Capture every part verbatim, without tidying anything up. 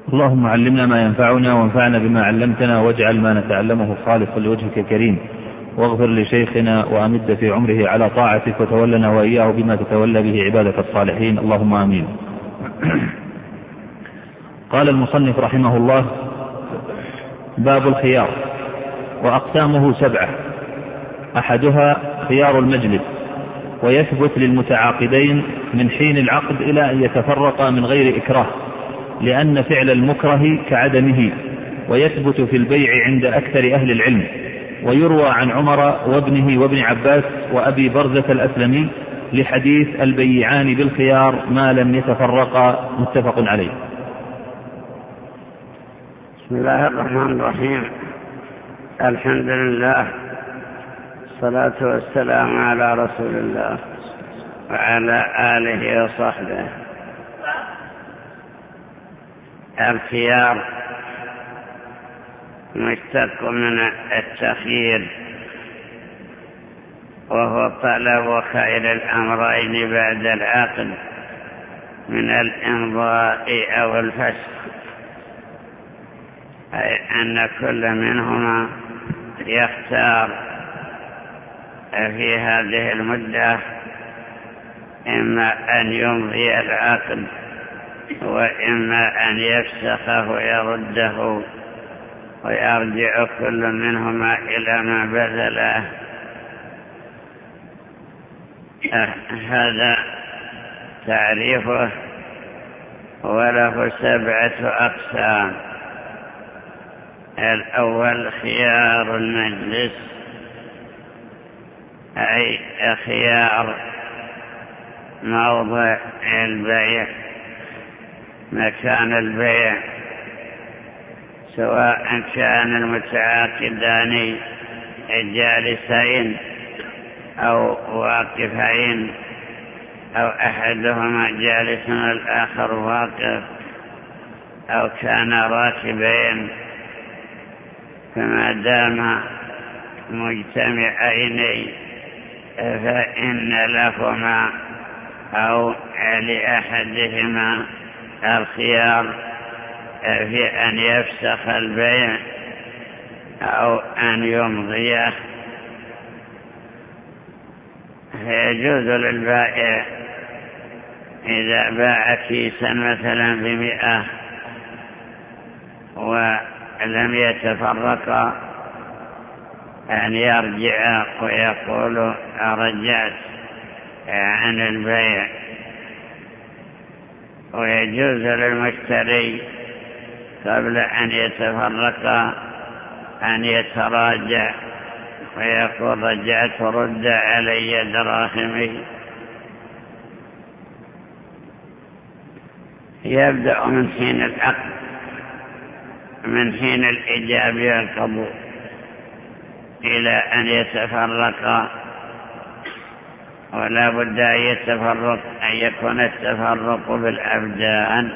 اللهم علمنا ما ينفعنا وانفعنا بما علمتنا واجعل ما نتعلمه خالصا لوجهك الكريم، واغفر لشيخنا وأمد في عمره على طاعتك، وتولنا وإياه بما تتولى به عبادك الصالحين، اللهم آمين. قال المصنف رحمه الله: باب الخيار، وأقسامه سبعة. أحدها خيار المجلس، ويثبت للمتعاقدين من حين العقد إلى أن يتفرقا من غير إكراه، لأن فعل المكره كعدمه، ويثبت في البيع عند أكثر أهل العلم. ويروى عن عمر وابنه وابن عباس وأبي برزة الأسلمي لحديث البيعان بالخيار ما لم يتفرقا، متفق عليه. بسم الله الرحمن الرحيم. الحمد لله، الصلاة والسلام على رسول الله وعلى آله وصحبه. الخيار مشتق من التخيير، وهو طلب خير الأمرين بعد العقد من الإمضاء أو الفسخ، أي أن كل منهما يختار في هذه المدة إما أن يمضي العقد وإما أن يفسخه ويرده، ويرجع كل منهما إلى ما بذله. هذا تعريفه، وله سبعة أقسام. الأول خيار المجلس، أي خيار موضع البيع، مكان البيع، سواء كان المتعاقدان جالسين أو واقفين، أو أحدهما جالس والآخر واقف، أو كان راكبين، فما دام مجتمعين فإن لهما أو لأحدهما الخيار في أن يفسخ البيع أو أن يمضيه. فيجوز للبائع إذا باع كيسا مثلا بمئة ولم يتفرق أن يرجع ويقول رجعت عن البيع. ويجوز للمشتري قبل أن يتفرق أن يتراجع ويقول رجعت رد علي دراهمي. يبدأ من حين العقد، من حين الإجابة والقبول إلى أن يتفرق، ولا بد أن يتفرق أن يكون التفرق بالأبدان،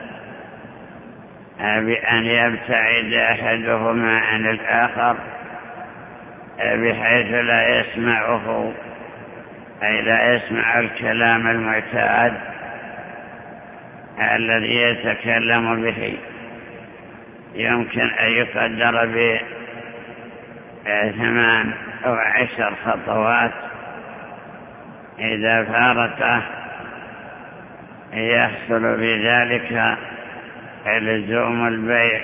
بأن يبتعد أحدهما عن الآخر بحيث لا يسمعه، أي لا يسمع الكلام المعتاد الذي يتكلم به. يمكن أن يقدر بثمان أو عشر خطوات، إذا فارقه يحصل بذلك لزوم البيع.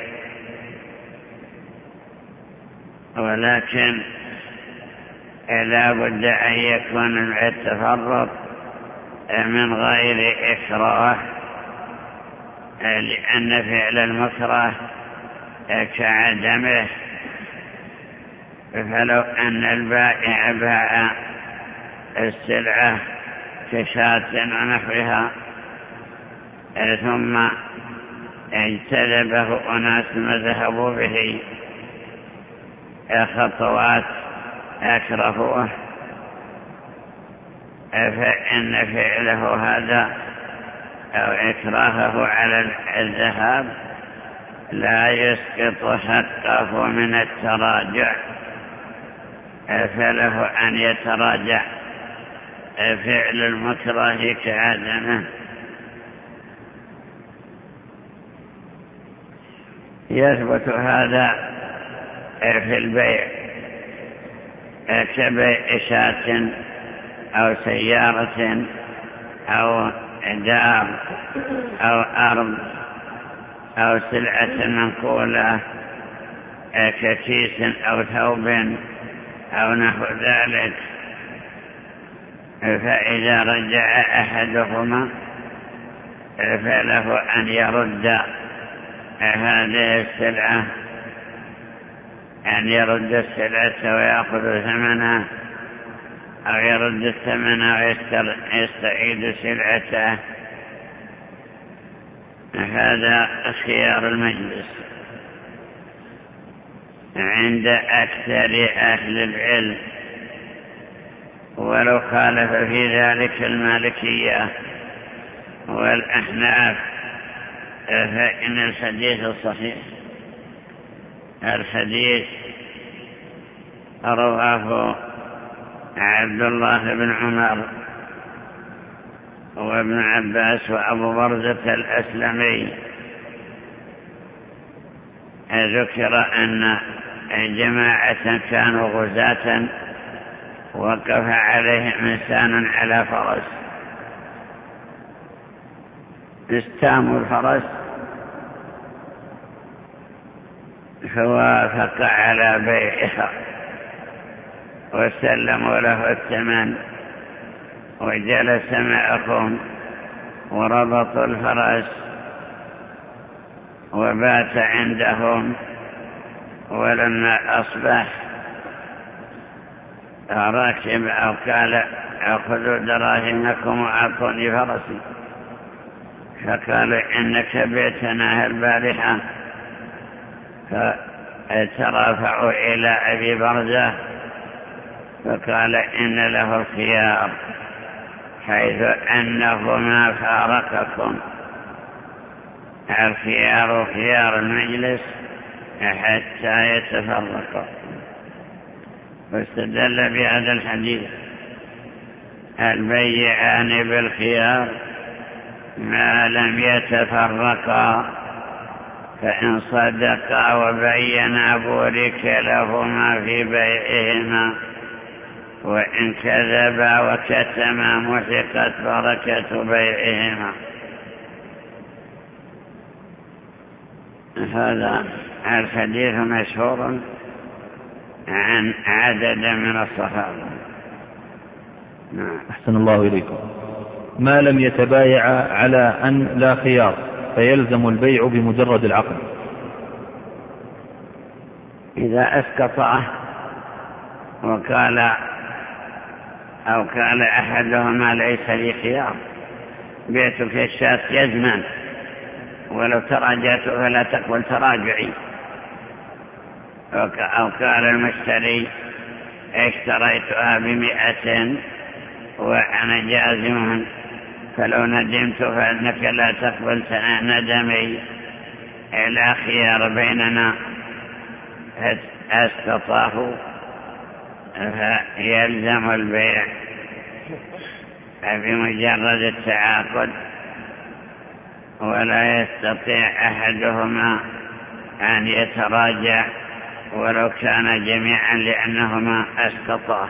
ولكن لا بد أن يكون التفرق من غير إكراه، لأن فعل المكره كعدمه. فلو أن البائع باع السلعة كشاة ونحوها ثم اجتذبه أناس ما ذهبوا به خطوات أكرهوه، فإن فعله هذا أو إكراهه على الذهاب لا يسقط حقه من التراجع، فله أن يتراجع. فعل المكره كعدمه. يثبت هذا في البيع كبيع شاة أو سيارة أو دار أو أرض أو سلعة منقولة ككيس أو ثوب أو نحو ذلك. فإذا رجع أحدهما فله أن يرد هذه السلعة أن يرد السلعة ويأخذ ثمنها أو يرد الثمن ويستعيد سلعته. هذا خيار المجلس عند أكثر أهل العلم، ولو خالف في ذلك المالكية والأحناف فإن الحديث الصحيح الحديث رواه عبد الله بن عمر وابن عباس وأبو برزة الأسلمي. ذكر أن جماعة كانوا غزاة وقف عليهم إنسان على فرس، استاموا الفرس فوافق على بيعها وسلموا له الثمن وجلس معهم وربطوا الفرس وبات عندهم. ولما أصبح راكب أو قال أخذوا دراهمكم وأعطوني فرسي، فقالوا إنك بيتنا البارحة، فترافعوا إلى أبي برزة فقال إن له الخيار حيث أنه ما فارقكم. الخيار خيار المجلس حتى يتفرقوا. واستدل بهذا الحديث البيعان بالخيار ما لم يتفرقا، فإن صدقا وبينا بورك لهما في بيعهما، وإن كذبا وكتما محقت بركة بيعهما. هذا الحديث مشهور عن عدد من الصحابة. أحسن الله إليكم. ما لم يتبايع على أن لا خيار فيلزم البيع بمجرد العقد. إذا أسقطه وقال أو قال أحدهما ليس لي خيار، بيتك الشاة يزمن ولو تراجعت فلا تقبل تراجعي، أو قال المشتري اشتريتها بمئة وأنا جازم فلو ندمت فإنك لا تقبل ندمي، لا خيار بيننا، أسقطه فيلزم البيع بمجرد التعاقد، ولا يستطيع أحدهما أن يتراجع ولو كان جميعا لأنهما أسقطاه.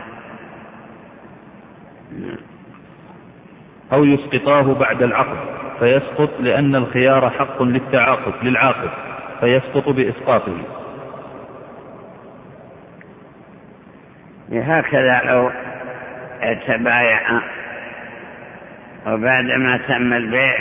أو يسقطاه بعد العقد فيسقط لأن الخيار حق للتعاقد للعاقد فيسقط بإسقاطه. هكذا لو تبايع وبعدما تم البيع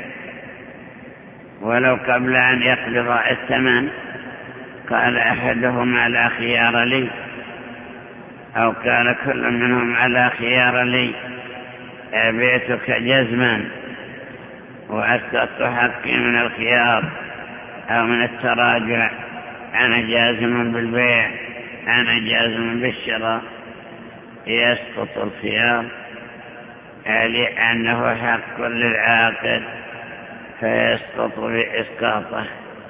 ولو قبل أن يقبض الثمن قال أحدهما لا خيار لي، أو قال كل منهم على خيار لي، بيتك جزما وأسقطت حقي من الخيار أو من التراجع، أنا جازم بالبيع، أنا جازم بالشراء، يسقط الخيار لأنه حق للعاقد فيسقط بإسقاطه.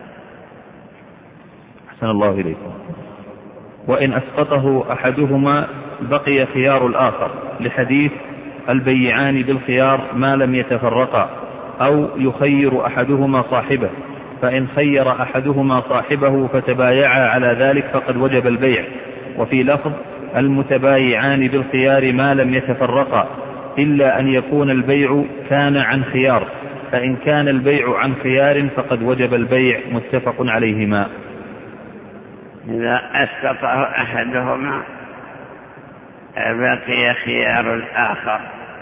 أحسن الله إليكم. وإن أسقطه أحدهما بقي خيار الآخر لحديث البيعان بالخيار ما لم يتفرقا، أو يخير أحدهما صاحبه فإن خير أحدهما صاحبه فتبايعا على ذلك فقد وجب البيع. وفي لفظ المتبايعان بالخيار ما لم يتفرقا إلا أن يكون البيع كان عن خيار، فإن كان البيع عن خيار فقد وجب البيع. متفق عليهما. إذا أسقطه أحدهما بقي خيار الآخر،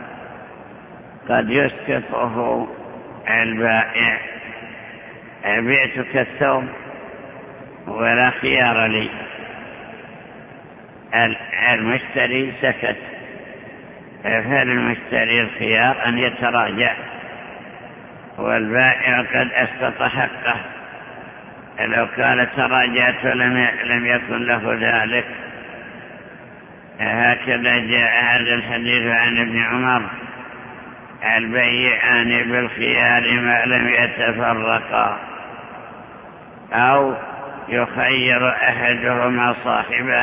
قد يسقطه البائع: بعتك الثوب ولا خيار لي. المشتري سكت، فالمشتري الخيار أن يتراجع، والبائع قد أسقط حقه. لو قال تراجعت لم يكن له ذلك. هكذا جاء هذا الحديث عن ابن عمر: البيعان بالخيار ما لم يتفرقا. أو يخير أحدهما صاحبه،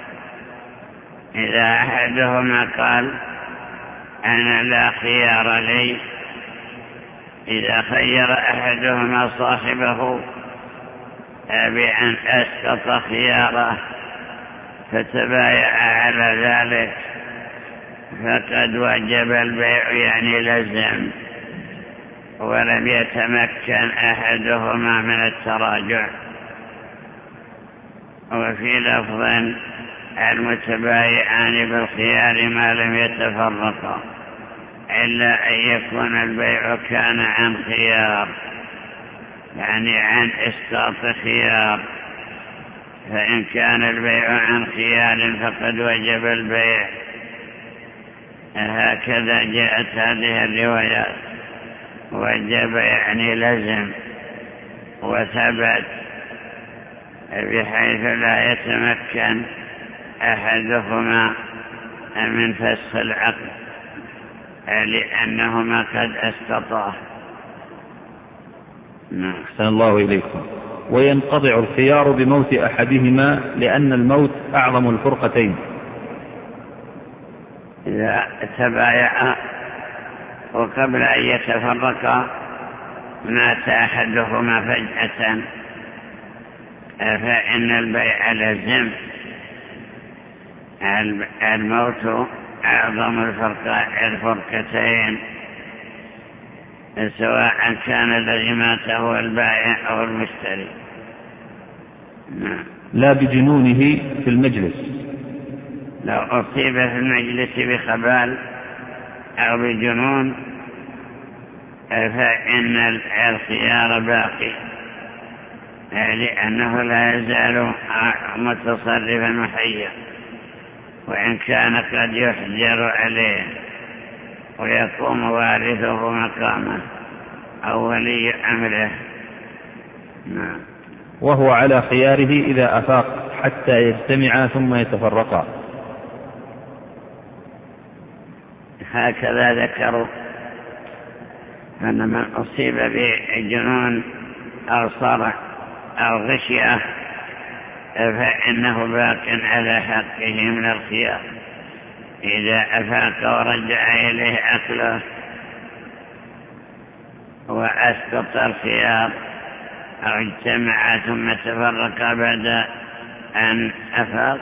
إذا أحدهما قال أنا لا خيار لي، إذا خير أحدهما صاحبه بأن أسقط خياره فتبايع على ذلك فقد وجب البيع، يعني لزم، ولم يتمكن أحدهما من التراجع. وفي لفظ المتبايعان بالخيار ما لم يتفرقا إلا أن يكون البيع كان عن خيار، يعني عن إسقاط خيار. فإن كان البيع عن خيار فقد وجب البيع. هكذا جاءت هذه الروايات: وجب يعني لزم وثبت، بحيث لا يتمكن أحدهما من فسخ العقد لأنهما قد أسقطاه. أحسن الله إليكم. وينقطع الخيار بموت أحدهما لأن الموت أعظم الفرقتين. إذا تبايع وقبل أن يتفرقا مات أحدهما فجأة فإن البيع لزم. الموت أعظم الفرقتين، سواء كان الذي مات هو البائع أو المشتري. لا بجنونه في المجلس. لو أصيب في المجلس بخبال أو بجنون فإن الخيار باقي، لأنه لا يزال متصرفا محيا، وإن كان قد يحجر عليه ويقوم وارثه مقامه أو ولي أمره. نعم. وهو على خياره إذا أفاق حتى يجتمعا ثم يتفرقا. هكذا ذكروا أن من أصيب بجنون أو صرع أو غشية فإنه باق على حقه من الخيار إذا أفاق ورجع إليه أكله وأسقط الخيار، أو اجتمع ثم تفرق بعد أن أفاق،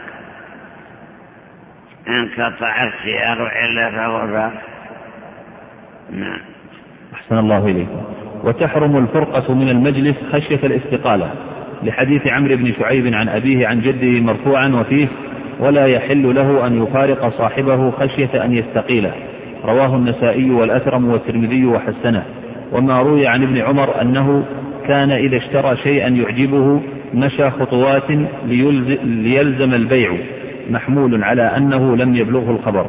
انقطع الخيار إلا فهو باق. نعم. أحسن الله إليكم. وتحرم الفرقة من المجلس خشية الاستقالة، لحديث عمرو بن شعيب عن أبيه عن جده مرفوعا وفيه: ولا يحل له أن يفارق صاحبه خشية أن يستقيله. رواه النسائي والأثرم والترمذي وحسنه. وما روي عن ابن عمر أنه كان إذا اشترى شيئا يعجبه مشى خطوات ليلزم البيع، محمول على أنه لم يبلغه الخبر.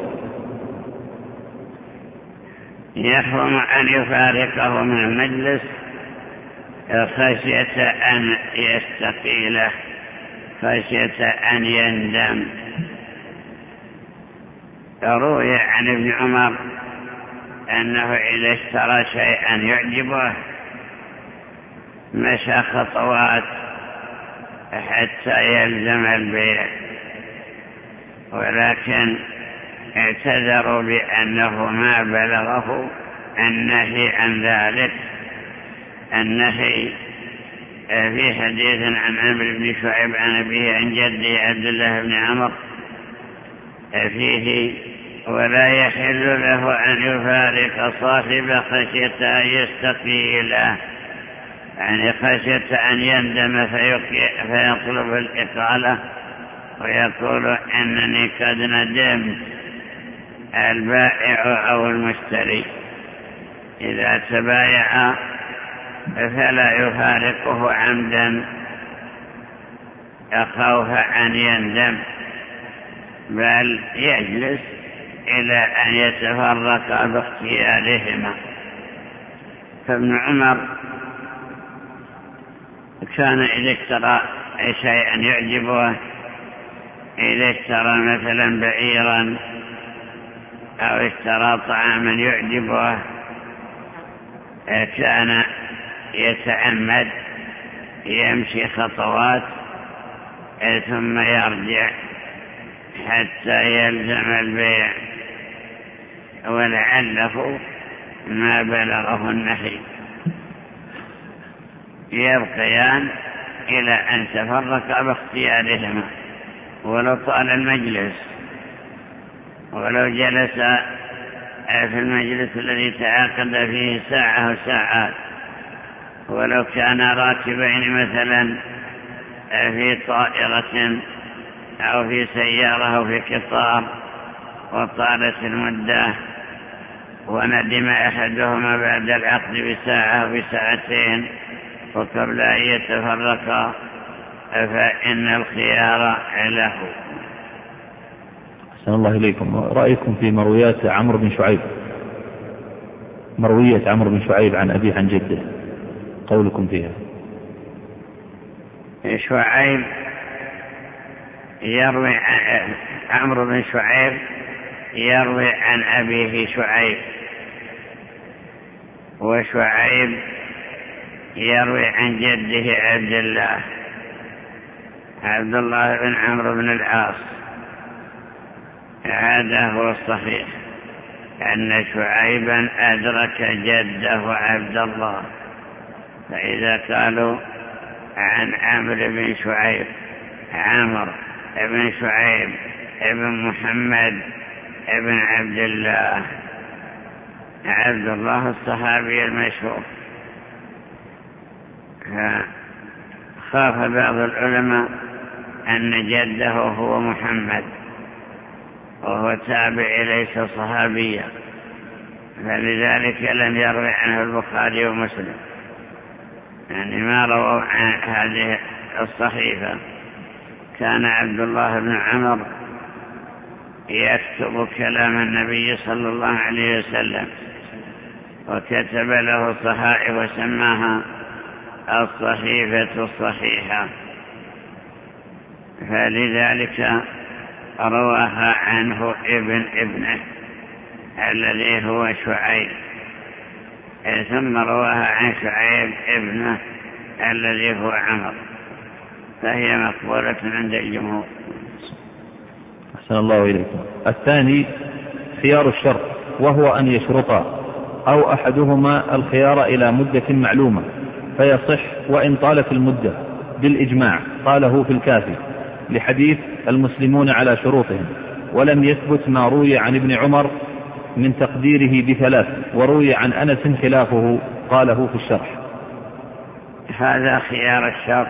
يحرم أن يفارقه من المجلس خشية أن يستقيله، خشية أن يندم. روي عن ابن عمر أنه إذا اشترى شيئا يعجبه مشى خطوات حتى يلزم البيع، ولكن اعتذروا بأنه ما بلغه النهي عن ذلك. النهي في حديث عن عمرو بن شعيب عن أبيه عن جده عبد الله بن عمر فيه: ولا يحل له أن يفارق صاحب خشية أن يستقيله، يعني خشية أن يندم فيطلب الإقالة ويقول إنني قد ندمت، البائع أو المشتري إذا تبايع فلا يفارقه عمدا خوف أن يندم، بل يجلس إلى أن يتفرق باختيارهما. فابن عمر كان إذا اشترى شيئا يعجبه، إذا اشترى مثلا بعيرا أو اشترى طعاما يعجبه، كان يتعمد يمشي خطوات ثم يرجع حتى يلزم البيع، ولعله ما بلغه النهي، يبقيان إلى أن تفرق باختيارهما ولو طال المجلس، ولو جلس في المجلس الذي تعاقد فيه ساعة أو ساعات، ولو كان راكبين مثلا في طائرة أو في سيارة أو في قطار وطالت المدة وندم أحدهما بعد العقد بساعة أو بساعتين وقبل أن يتفرقا فإن الخيار له. أحسن الله إليكم. رأيكم في مرويات عمرو بن شعيب، مروية عمرو بن شعيب عن أبيه عن جده، قولكم فيها؟ شعيب يروي عمرو بن شعيب يروي عن أبيه شعيب، وشعيب يروي عن جده عبد الله عبد الله بن عمرو بن العاص. هذا هو الصحيح، أن شعيبا أدرك جده عبد الله، فإذا قالوا عن عمرو بن شعيب عمرو بن شعيب ابن محمد ابن عبد الله عبد الله الصحابي المشهور. خاف بعض العلماء أن جده هو محمد وهو تابع ليس صحابيا، فلذلك لم يروي عنه البخاري ومسلم، يعني ما رووا عن هذه الصحيفة. كان عبد الله بن عمر يكتب كلام النبي صلى الله عليه وسلم، وكتب له صحائف وسماها الصحيفة الصحيحة، فلذلك رواها عنه ابن ابنه الذي هو شعيب، ثم رواها عن شعيب ابنه الذي هو عمر، فهي مقبولة عند الجمهور. أحسن الله إليكم. الثاني خيار الشرط، وهو أن يشرطا أو أحدهما الخيار إلى مدة معلومة فيصح وإن طالت المدة بالإجماع، قاله في الكافي لحديث المسلمون على شروطهم، ولم يثبت ما روي عن ابن عمر من تقديره بثلاث، وروي عن أنس خلافه، قاله في الشرح. هذا خيار الشرط،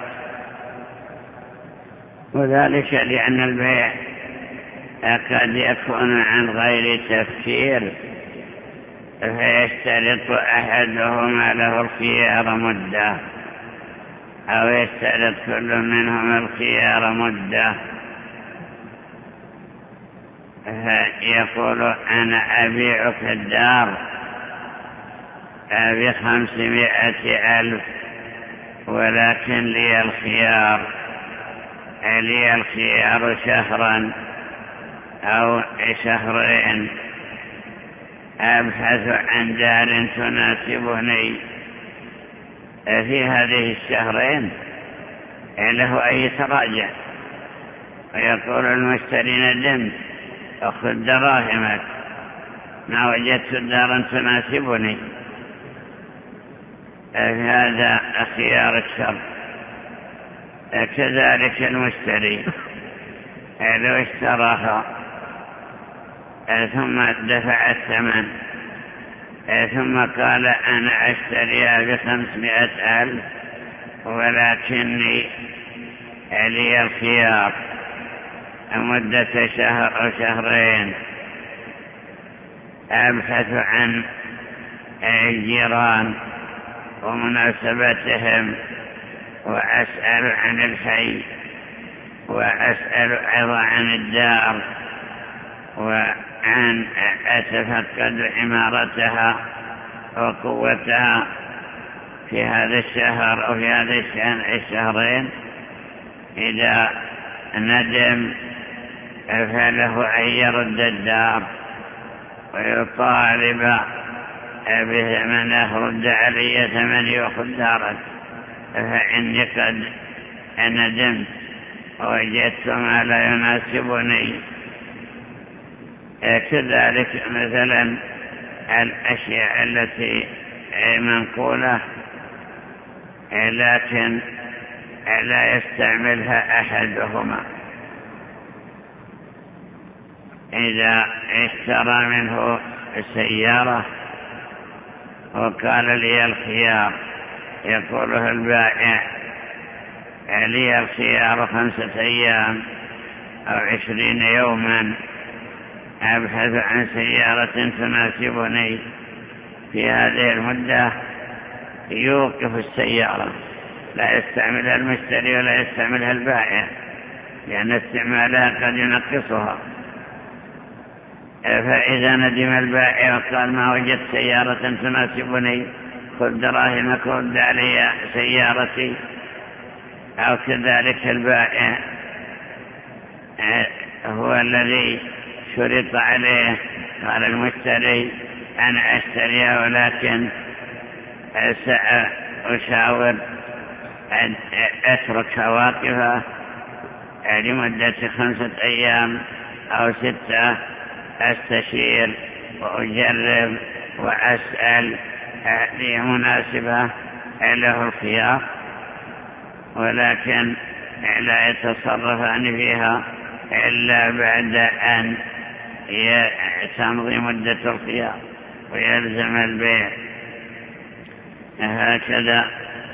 وذلك لأن البيع قد يكون عن غير تفكير، فيشترط أحدهما له الخيار مدة، أو يشترط كل منهما الخيار مدة، فيقول أنا أبيعك الدار بخمسمائة ألف ولكن لي الخيار لي الخيار شهرا أو شهرين، أبحث عن دار تناسبني في هذه الشهرين، له أن يتراجع ويقول المشتري ندمت، أخذ دراهمك، ما وجدت دارا تناسبني. هذا خيار الشرط، كذلك المشتري لو اشتراها ثم دفع الثمن ثم قال أنا أشتريها بخمسمائة ألف ولكني لي الخيار مدة شهر أو شهرين أبحث عن الجيران ومناسبتهم وأسأل عن الحي وأسأل أيضا عن الدار وعن أتفقد عمارتها وقوتها في هذا الشهر أو في هذا الشهرين. إذا ندم فله أن يرد الدار ويطالب بثمنه رد علي ثمن يأخذ دارك فإني قد ندمت وجدت ما لا يناسبني. كذلك مثلا الأشياء التي منقولة لكن لا يستعملها أحدهما، إذا اشترى منه السيارة وقال لي الخيار يقوله البائع لي الخيار خمسة أيام أو عشرين يوما أبحث عن سيارة تناسبني في هذه المدة، يوقف السيارة لا يستعملها المشتري ولا يستعملها البائع لأن استعمالها قد ينقصها. فإذا ندم البائع وقال ما وجدت سيارة تناسبني خذ دراهمك ورد علي سيارتي، أو كذلك البائع هو الذي شرط عليه قال المشتري أنا أشتريها ولكن سأشاور أن أتركها واقفة لمدة خمسة أيام أو ستة أستشير وأجرب وأسأل لي مناسبة له الخيار، ولكن لا يتصرفان فيها إلا بعد أن تمضي مدة الخيار ويلزم البيع. هكذا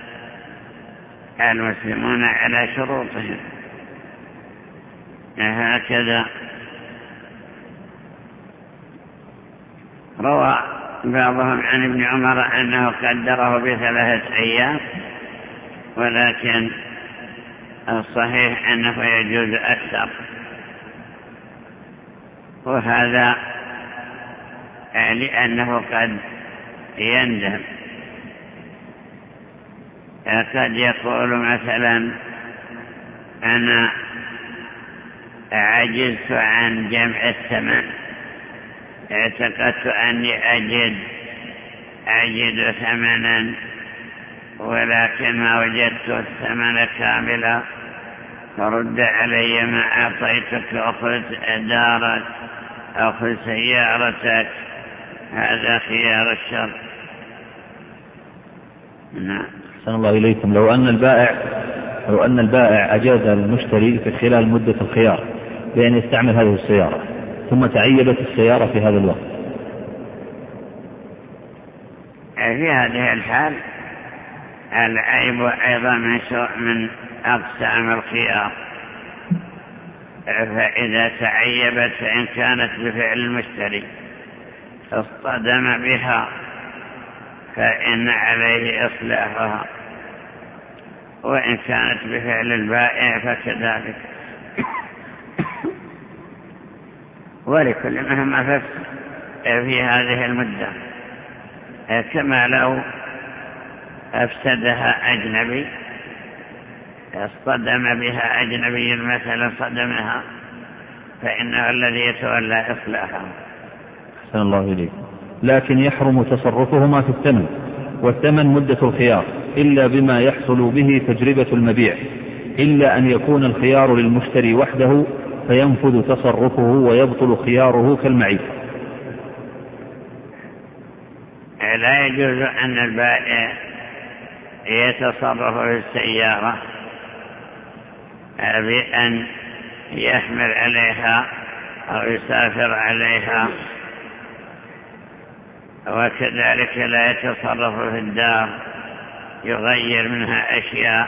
المسلمون على شروطهم. هكذا روى بعضهم عن ابن عمر أنه قدره بثلاثة أيام، ولكن الصحيح أنه يجوز أكثر، وهذا لأنه قد يندم. قد يقول مثلا أنا عجزت عن جمع الثمن، اعتقدت أني أجد أجد ثمنا ولكن ما وجدت الثمن كاملا، فرد علي ما أعطيتك أخذ دارك أخذ سيارتك. هذا خيار الشر. نعم. أحسن الله إليكم. لو أن البائع لو أن البائع أجاز للمشتري في خلال مدة الخيار بأن يستعمل هذه السيارة ثم تعيبت السيارة في هذا الوقت، في هذه الحال العيب أيضا من من أقسام الخيار، فإذا تعيبت فإن كانت بفعل المشتري اصطدم بها فإن عليه إصلاحها، وإن كانت بفعل البائع فكذلك. ولكل مهما فسد في هذه المدة، كما لو أفسدها أجنبي اصطدم بها أجنبي مثلا صدمها فإنه الذي يتولى إصلاحها. أحسن الله إليك. لكن يحرم تصرفهما في الثمن، والثمن مدة الخيار إلا بما يحصل به تجربة المبيع، إلا أن يكون الخيار للمشتري وحده فينفذ تصرفه ويبطل خياره كالمعيب. لا يجوز أن البائع يتصرف في السيارة بأن يحمل عليها أو يسافر عليها. وكذلك لا يتصرف في الدار يغير منها أشياء،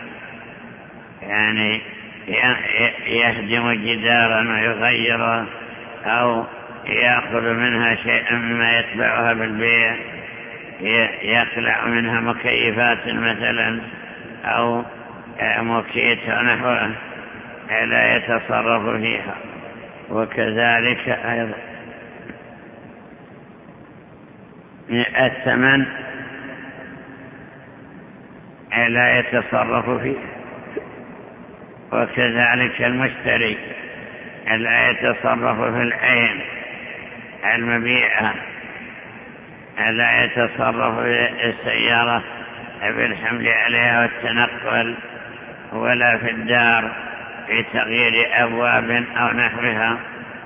يعني يهدم جدارا ويغيره أو يأخذ منها شيئا مما يتبعها بالبيع، يخلع منها مكيفات مثلا أو موكيت ونحوه، لا يتصرف فيها. وكذلك أيضا الثمن لا يتصرف فيه. وكذلك المشتري لا يتصرف في العين المبيعة، لا يتصرف في السيارة بالحمل عليها والتنقل، ولا في الدار في تغيير أبواب أو نحوها.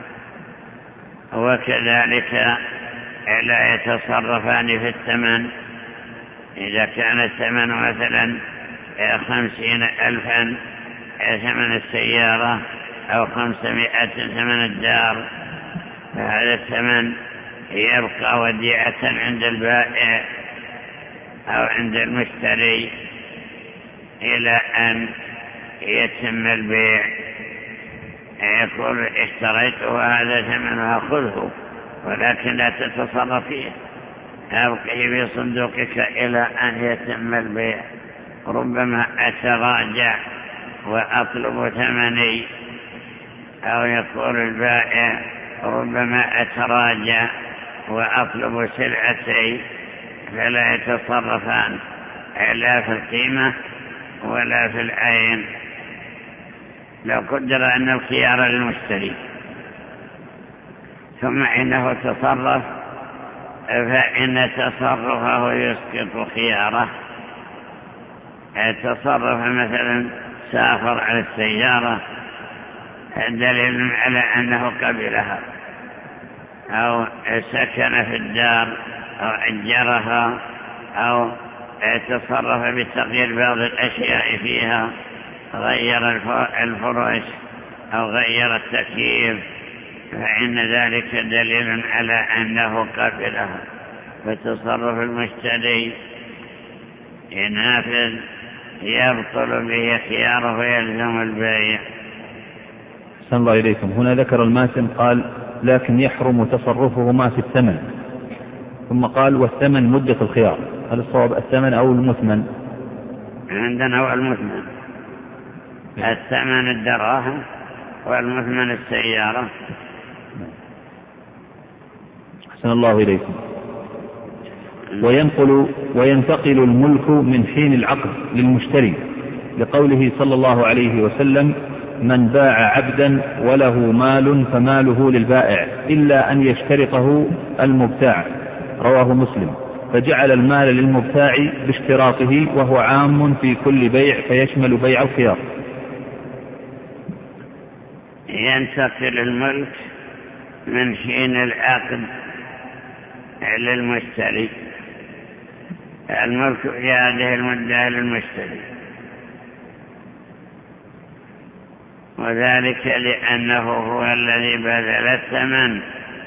وكذلك لا يتصرفان في الثمن. إذا كان الثمن مثلا خمسين ألفا ثمن السيارة أو خمسمائة ثمن الدار، فهذا الثمن يبقى وديعة عند البائع أو عند المشتري إلى أن يتم البيع. يقول اشتريته هذا ثمنه خذه، ولكن لا تتصرف فيه، أبقه في صندوقك إلى أن يتم البيع. ربما أتراجع وأطلب ثمني، أو يقول البائع ربما أتراجع وأطلب سلعتي، فلا يتصرفان لا في القيمة ولا في العين. لو قدر أن الخيار للمشتري ثم إنه تصرف، فإن تصرفه يسقط خياره. تصرف مثلا سافر على السيارة دليل على أنه قبلها، أو سكن في الدار أو أجرها، أو تصرف بتغيير بعض الأشياء فيها، غير الفرش أو غير التكييف، فإن ذلك دليل على أنه قبلها. فتصرف المشتري ينافذ يبطل به خياره ويلزم البيع. أحسن الله إليكم. هنا ذكر الماتن قال لكن يحرم تصرفهما في الثمن، ثم قال والثمن مدة الخيار. هل الصواب الثمن أو المثمن؟ عندنا هو المثمن. الثمن الدراهم والمثمن السيارة. أحسن الله إليكم. وينقل وينتقل الملك من حين العقد للمشتري، لقوله صلى الله عليه وسلم من باع عبدا وله مال فماله للبائع إلا أن يشترطه المبتاع، رواه مسلم. فجعل المال للمبتاع باشتراطه، وهو عام في كل بيع فيشمل بيع الخيار. ينتقل الملك من حين العقد للمشتري، الملك في هذه المدة للمشتري، وذلك لأنه هو الذي بذل الثمن،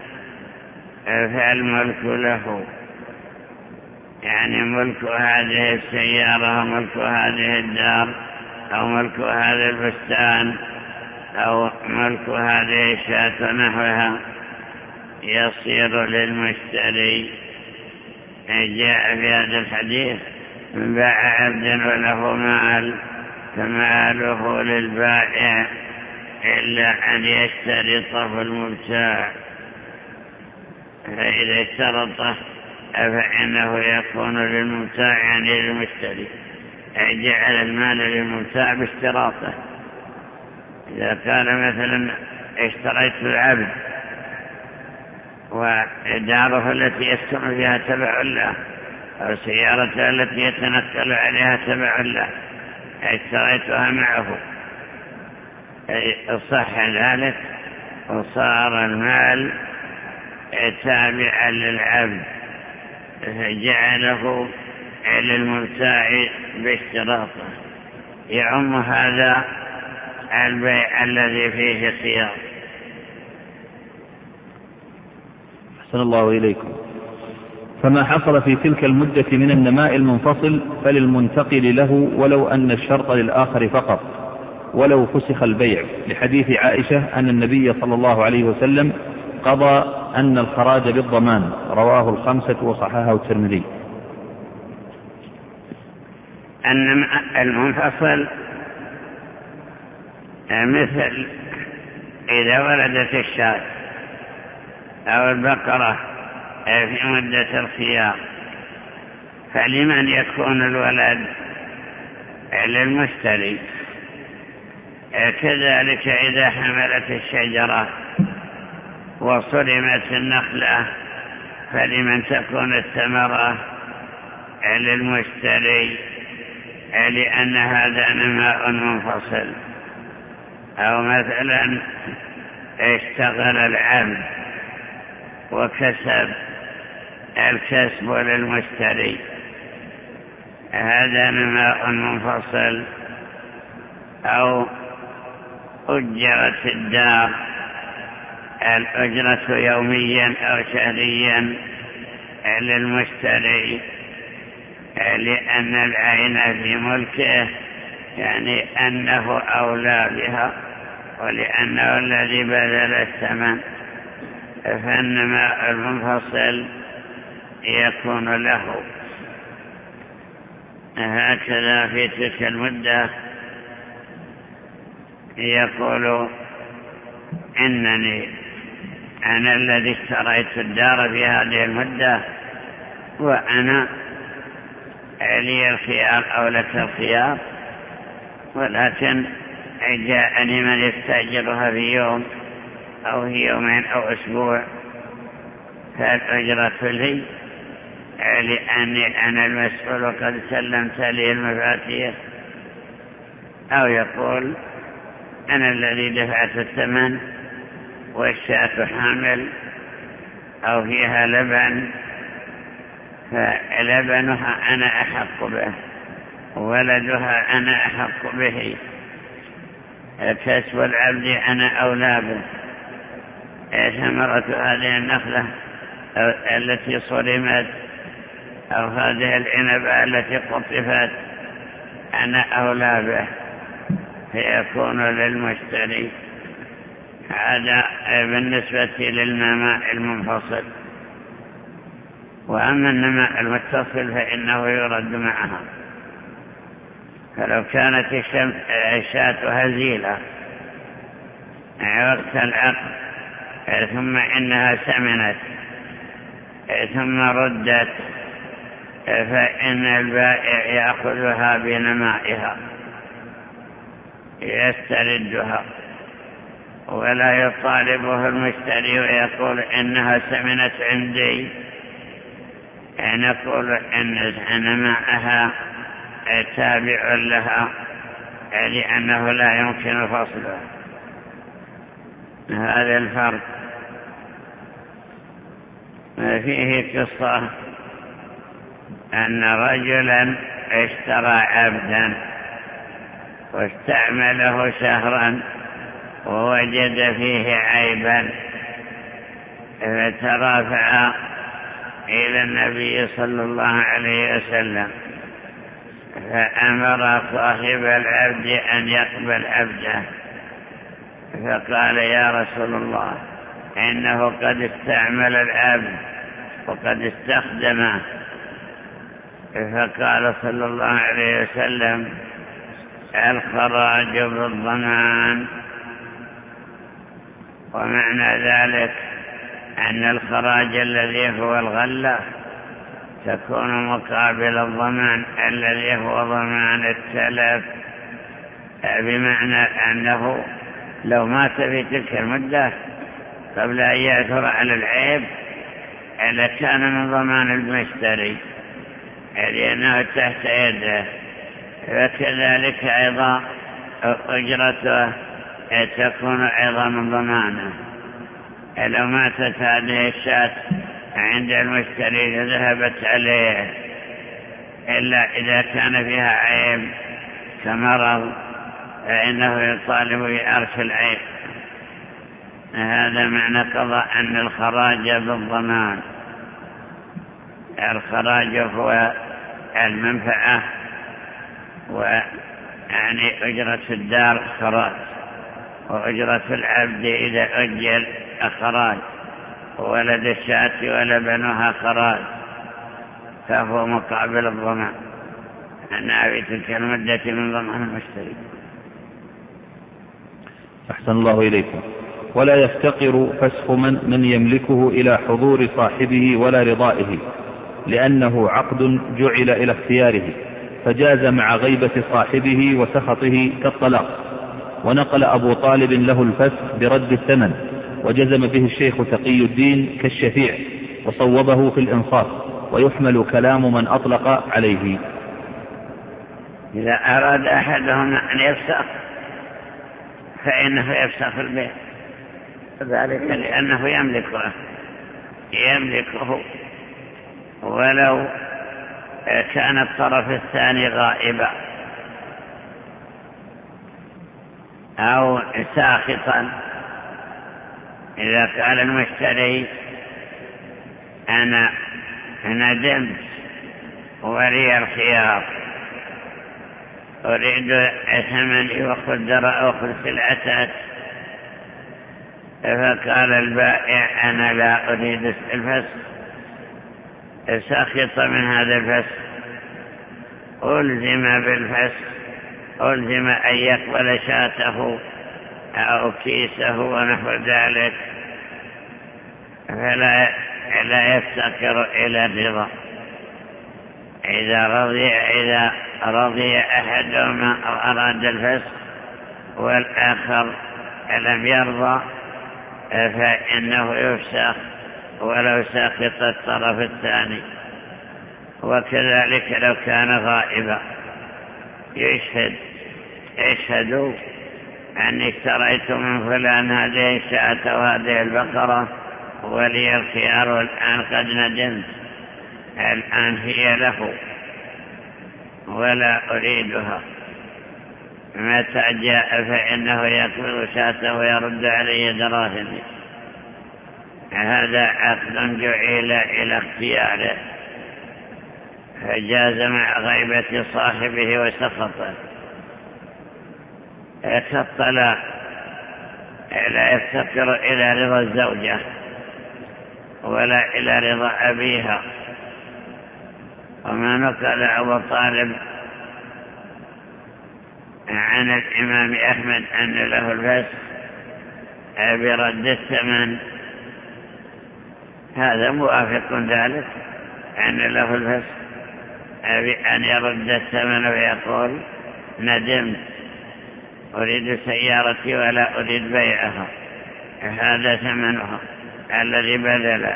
فالملك له. يعني ملك هذه السيارة، ملك هذه الدار، أو ملك هذا البستان، أو ملك هذه الشاة ونحوها، يصير للمشتري. جاء في هذا الحديث من باع عبدا وله مال فماله للبائع إلا أن يشترطه المبتاع، فإذا اشترطه فإنه يكون للمبتاع يعني للمشتري، جعل المال للمبتاع باشتراطه. إذا قال مثلا اشتريت العبد وداره التي يسكن فيها تبع له، أو سيارته التي يتنقل عليها تبع له، اشتريتها معه، صح ذلك، وصار المال تابعا للعبد، فجعله للمبتاع باشتراطه. يعم هذا البيع الذي فيه خيار. أحسن الله إليكم. فما حصل في تلك المدة من النماء المنفصل فللمنتقل له ولو أن الشرط للآخر فقط ولو فسخ البيع، لحديث عائشة أن النبي صلى الله عليه وسلم قضى أن الخراج بالضمان، رواه الخمسة وصححه الترمذي. النماء المنفصل مثل إذا ولدت الشاة أو البقرة في مدة الخيار، فلمن يكون الولد للمشتري. كذلك إذا حملت الشجرة وصرمت النخلة فلمن تكون الثمرة للمشتري، لأن هذا نماء منفصل. أو مثلا اشتغل العبد وكسب الكسب للمشتري، هذا نماء منفصل. أو أجرت الدار الأجرة يوميا أو شهريا للمشتري، لأن العين في ملكه، يعني أنه أولى بها ولأنه الذي بذل الثمن، فالنماء المنفصل يكون له. هكذا في تلك المدة يقول إنني أنا الذي اشتريت الدار في هذه المدة وأنا لي الخيار أو لك الخيار، ولكن جاءني من يستأجرها في يوم أو في يومين أو أسبوع فالأجرة لي، لأني أنا المسؤول وقد سلمت لي المفاتيح. أو يقول أنا الذي دفعت الثمن والشاة حامل أو فيها لبن، فلبنها أنا أحق به ولدها أنا أحق به، كسب العبد أنا أولى به، ثمرة هذه النخلة التي صرمت أو هذه العنبة التي قطفت أنا أولى به، فيكون للمشتري. هذا بالنسبة للنماء المنفصل. وأما النماء المتصل فإنه يرد معها. فلو كانت الشاة هزيلة وقت العقد ثم إنها سمنت ثم ردت، فإن البائع يأخذها بنمائها يستردها، ولا يطالبه المشتري ويقول إنها سمنت عندي، نقول إن نماءها تابع لها لأنه لا يمكن فصله. هذا الفرق. فيه قصة أن رجلا اشترى عبدا واستعمله شهرا ووجد فيه عيبا، فترافع إلى النبي صلى الله عليه وسلم فأمر صاحب العبد أن يقبل عبده، فقال يا رسول الله إنه قد استعمل العبد وقد استخدمه. فقال صلى الله عليه وسلم الخراج بالضمان. ومعنى ذلك أن الخراج الذي هو الغلة تكون مقابل الضمان الذي هو ضمان التلف، بمعنى أنه لو مات في تلك المدة قبل أن يأثر على العيب لكان من ضمان المشتري لأنه تحت يده، وكذلك أيضا أجرته تكون أيضا من ضمانه. لو ماتت هذه الشاة عند المشتري ذهبت عليه إلا إذا كان فيها عيب كمرض فإنه يطالب بعرف العين. هذا معنى قضاء أن الخراج بالضمان. الخراج هو المنفعة، ويعني أجرة الدار خراج، وأجرة العبد إذا أجل خراج، وولد الشاة ولبنها خراج، فهو مقابل الضمان أنها في تلك المدة من ضمان المشتري. أحسن الله إليكم. ولا يفتقر فسخ من, من يملكه إلى حضور صاحبه ولا رضائه، لأنه عقد جعل إلى اختياره، فجاز مع غيبة صاحبه وسخطه كالطلاق. ونقل أبو طالب له الفسخ برد الثمن، وجزم به الشيخ تقي الدين كالشفيع، وصوبه في الإنصاف، ويحمل كلام من أطلق عليه. إذا أراد أحدهم أن يفسخ فإنه يفسخ البيع، ذلك لأنه يملكه يملكه ولو كان الطرف الثاني غائبا أو ساخطا. إذا قال المشتري أنا ندمت ولي الخيار، أريد ثمني وخذ أخذ سلعتك، فقال البائع أنا لا أريد الفسخ، سخط من هذا الفسخ، ألزم بالفسخ، ألزم أن يقبل شاته أو كيسه ونحو ذلك، فلا لا يفتقر إلى الرضا. إذا رضي إذا رضي أحدهما أو أراد الفسخ والآخر لم يرضى فإنه يفسخ ولو سقط الطرف الثاني. وكذلك لو كان غائبا يشهد اشهدوا أني اشتريت من فلان هذه الشاة وهذه البقرة ولي الخيار والآن قد ندمت، الآن هي له ولا أريدها، متى جاء فإنه يقبل شاته ويرد عليه دراهمه. هذا عقد جعل إلى اختياره، فجاز مع غيبة صاحبه وسخطه. كالطلاق لا يفتقر إلى رضا الزوجة ولا إلى رضا أبيها. وما نقل أبو طالب عن الإمام أحمد أن له الفسخ برد الثمن، هذا موافق ذلك، أن له الفسخ بأن يرد الثمن ويقول ندمت أريد سيارتي ولا أريد بيعها، هذا ثمنها الذي بذله.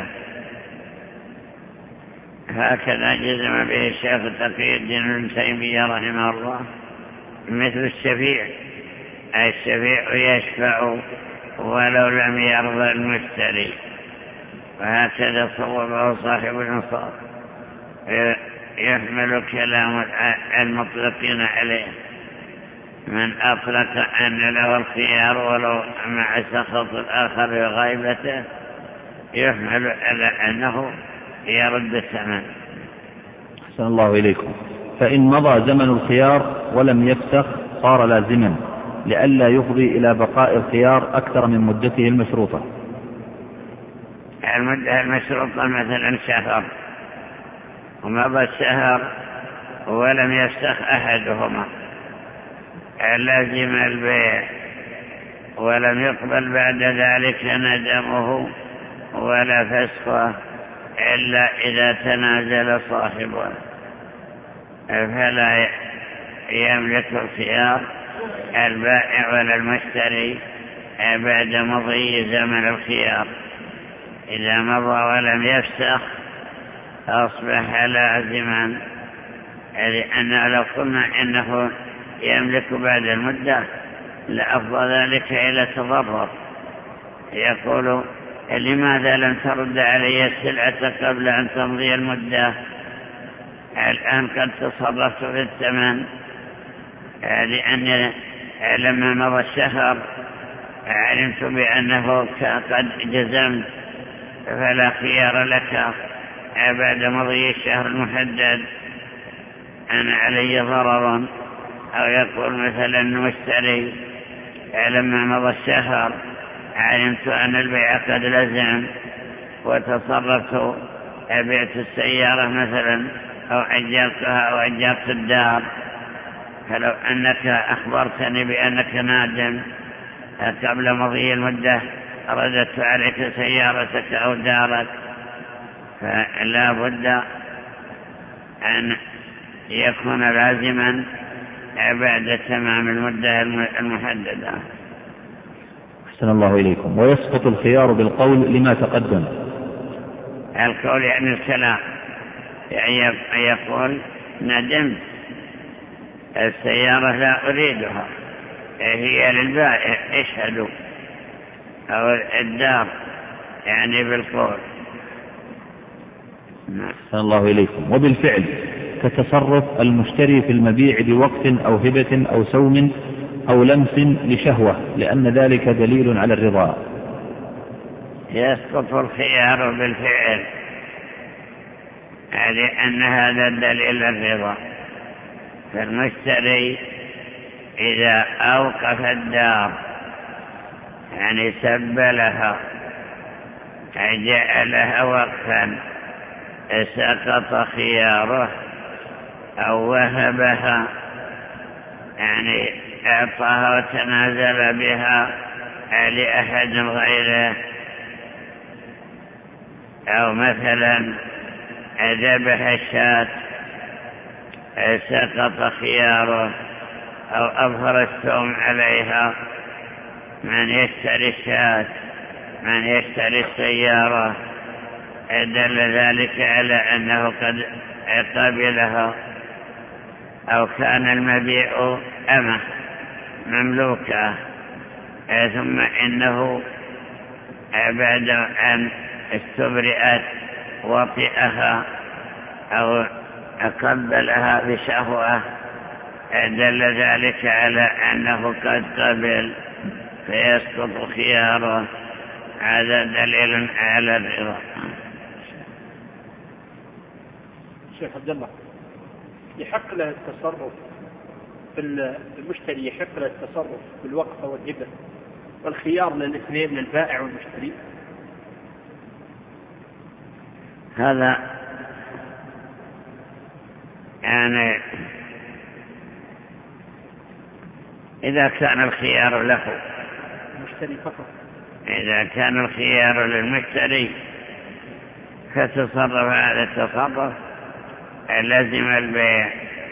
هكذا جزم به الشيخ تقي الدين ابن تيمية رحمه الله. مثل الشفيع، الشفيع يشفع ولو لم يرضى المشتري، وهكذا صوبه صاحب الانصاف، يحمل كلام المطلقين عليه. من أطلق أن له الخيار ولو مع سخط الآخر بغيبته يحمل على أنه يرد الثمن. أحسن الله إليكم. فإن مضى زمن الخيار ولم يفسخ صار لازما، لئلا يفضي إلى بقاء الخيار أكثر من مدته المشروطة. المدة المشروطة مثلا شهر، ومضى الشهر ولم يفسخ أحدهما، لازم البيع ولم يقبل بعد ذلك ندمه ولا فسخه إلا إذا تنازل صاحبه، فلا يملك الخيار البائع ولا المشتري بعد مضي زمن الخيار. إذا مضى ولم يفسخ أصبح لازما، لأن لو قلنا إنه يملك بعد المدة لأفضل ذلك إلى تضرر. يقول لماذا لم ترد علي السلعة قبل أن تمضي المدة؟ الآن قد تصرفت في الثمن، لأن لما مضى الشهر علمت بأنه قد جزمت فلا خيار لك بعد مضي الشهر المحدد أنا علي ضرر، أو يقول مثلا المشتري لما مضى الشهر علمت أن البيع قد لزم وتصرفت بعت السيارة مثلا أو أجرتها أو أجرت الدار، فلو أنك أخبرتني بأنك نادم قبل مضي المدة رددت عليك سيارتك أو دارك، فلا بد أن يكون لازما بعد تمام المدة المحددة. أحسن الله إليكم. ويسقط الخيار بالقول لما تقدم. القول يعني الكلام، يعني يقول ندمت السيارة لا أريدها هي للبائع اشهدوا، أو الدار يعني بالقول. أحسن الله إليكم. وبالفعل كتصرف المشتري في المبيع بوقت أو هبة أو سوم أو لمس لشهوة، لأن ذلك دليل على الرضا. يسقط الخيار بالفعل لأن هذا دليل الرضا. فالمشتري إذا أوقف الدار يعني سبلها جعلها وقفا سقط خياره، أو وهبها يعني أعطاها وتنازل بها لأحد غيره، أو مثلا ذبح الشاة سقط خياره، أو أظهر السوم عليها. من يشتري الشاة من يشتري السيارة دل ذلك على أنه قد قبلها، أو كان المبيع أمه مملوكة ثم إنه بعد أن استبرئت وطئها أو قبلها بشهوة دل ذلك على أنه قد قبل فيسقط خياره. هذا دليل على الرضا. شيخ عبد الله، يحق له التصرف المشتري يحق له التصرف بالوقف والهبة والخيار للاثنين للبائع والمشتري؟ هذا يعني إذا كان الخيار له المشتري فقط، إذا كان الخيار للمشتري فتصرف هذا التصرف لازم البيع،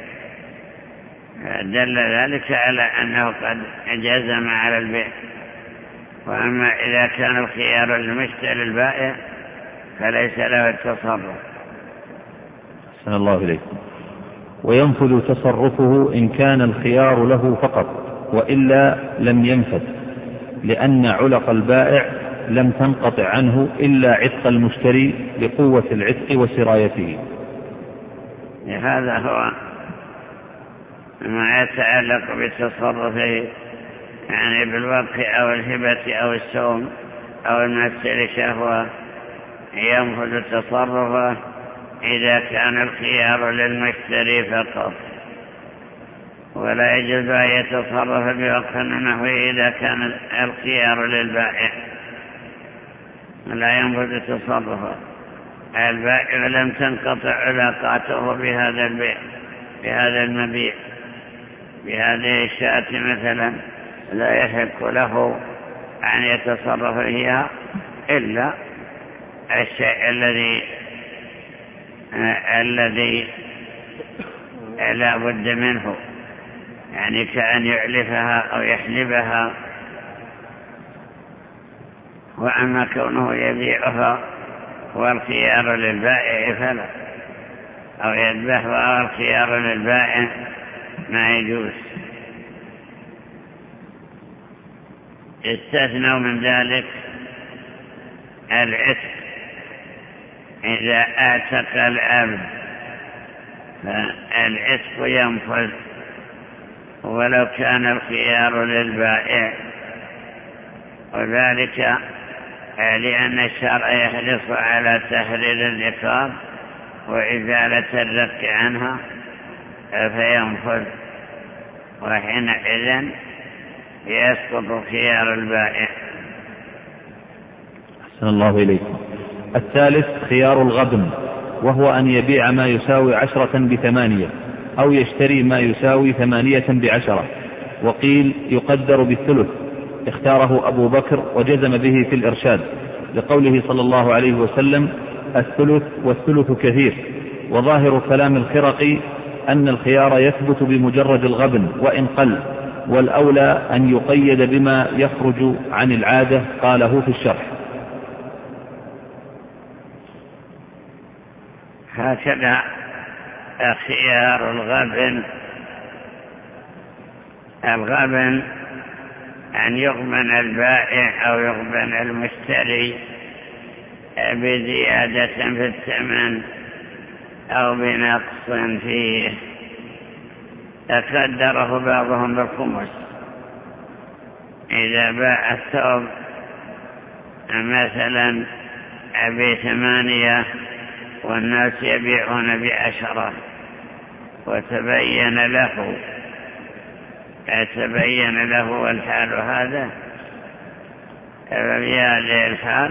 دل ذلك على أنه قد جزم على البيع. وأما إذا كان الخيار للمشتري البائع فليس له التصرف. أحسن الله إليكم. وينفذ تصرفه إن كان الخيار له فقط، وإلا لم ينفذ، لأن علق البائع لم تنقطع عنه إلا عتق المشتري لقوة العتق وسرايته. هذا هو ما يتعلق بتصرفه، يعني بالوقف أو الهبة أو السوم أو المسر شهوة، ينفذ تصرفه إذا كان الخيار للمشتري فقط، ولا يجوز أن يتصرف بوقف نحوه إذا كان الخيار للبائع، لا ينفذ تصرفه. البائع لم تنقطع علاقاته بهذا البيع بهذا المبيع بهذه الشاة مثلا، لا يحق له أن يتصرف فيها إلا الشيء الذي الذي لا بد منه، يعني كأن يعلفها أو يحلبها. وأما كونه يبيعها والخيار للبائع فلا، أو يذبحها والخيار للبائع ما يجوز. استثنوا من ذلك العتق، إذا اعتق العبد فالعتق ينفذ ولو كان الخيار للبائع، وذلك لأن الشرع يحرص على تحرير الرقاب وإزالة الرق عنها فينفذ، وحينئذ يسقط خيار البائع. أحسن الله إليك. الثالث خيار الغبن، وهو أن يبيع ما يساوي عشرة بثمانية أو يشتري ما يساوي ثمانية بعشرة، وقيل يقدر بالثلث، اختاره أبو بكر وجزم به في الإرشاد لقوله صلى الله عليه وسلم: الثلث والثلث كثير. وظاهر كلام الخرقي أن الخيار يثبت بمجرد الغبن وإن قل، والأولى أن يقيد بما يخرج عن العادة، قاله في الشرح. هكذا خيار الغبن. الغبن أن يغبن البائع أو يغبن المشتري بزيادة في الثمن أو بنقص فيه، تقدره بعضهم بالخمس. إذا باع الثوب مثلا بثمانية والناس يبيعون بعشرة، وتبين له تبين له الحال هذا، ففي هذه الحال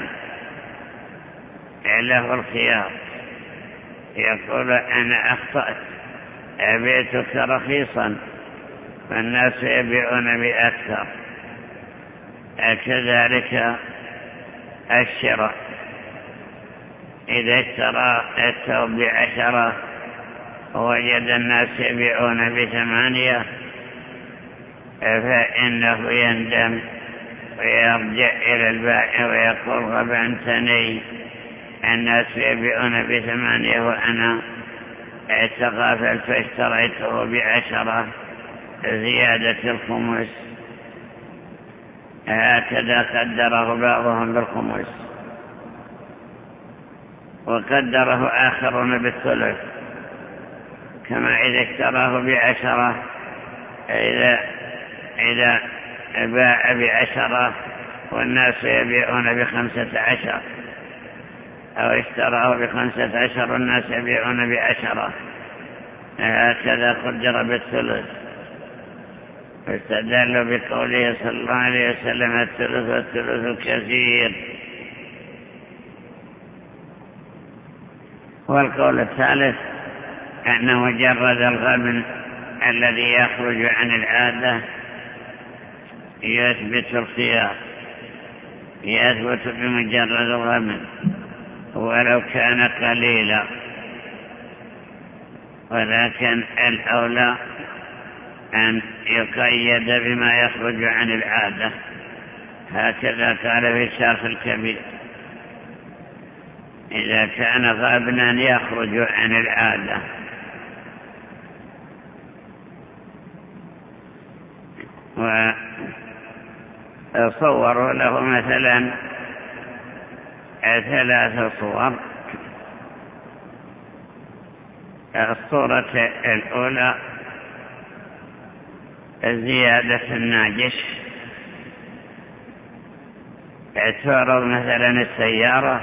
له الخيار، يقول: أنا أخطأت، أبيتك رخيصا والناس يبيعون بأكثر. كذلك الشراء، إذا اشترى الثوب بعشرة ووجد الناس يبيعون بثمانية فإنه يندم ويرجع إلى البائع ويقول: غبنتني، الناس يبيعون بثمانية وأنا تغافلت فاشتريته بعشرة زيادة الخمس. هكذا قدره بعضهم بالخمس، وقدره آخرون بالثلث، كما إذا اشتراه بعشرة، إذا, إذا باع بعشرة والناس يبيعون بخمسة عشر، أو اشتراه بخمسة عشر والناس يبيعون بعشرة، هكذا قدر بالثلث. فاستدلوا بقوله صلى الله عليه وسلم: الثلث والثلث كثير. والقول الثالث أن مجرد الغبن الذي يخرج عن العادة يثبت الخيار، يثبت بمجرد الغبن ولو كان قليلا، ولكن الأولى أن يقيد بما يخرج عن العادة. هكذا قال في الشرح الكبير: إذا كان غبنا يخرج عن العادة وصوروا له مثلا ثلاث صور. الصورة الأولى زيادة الناجش، تعرض مثلا السيارة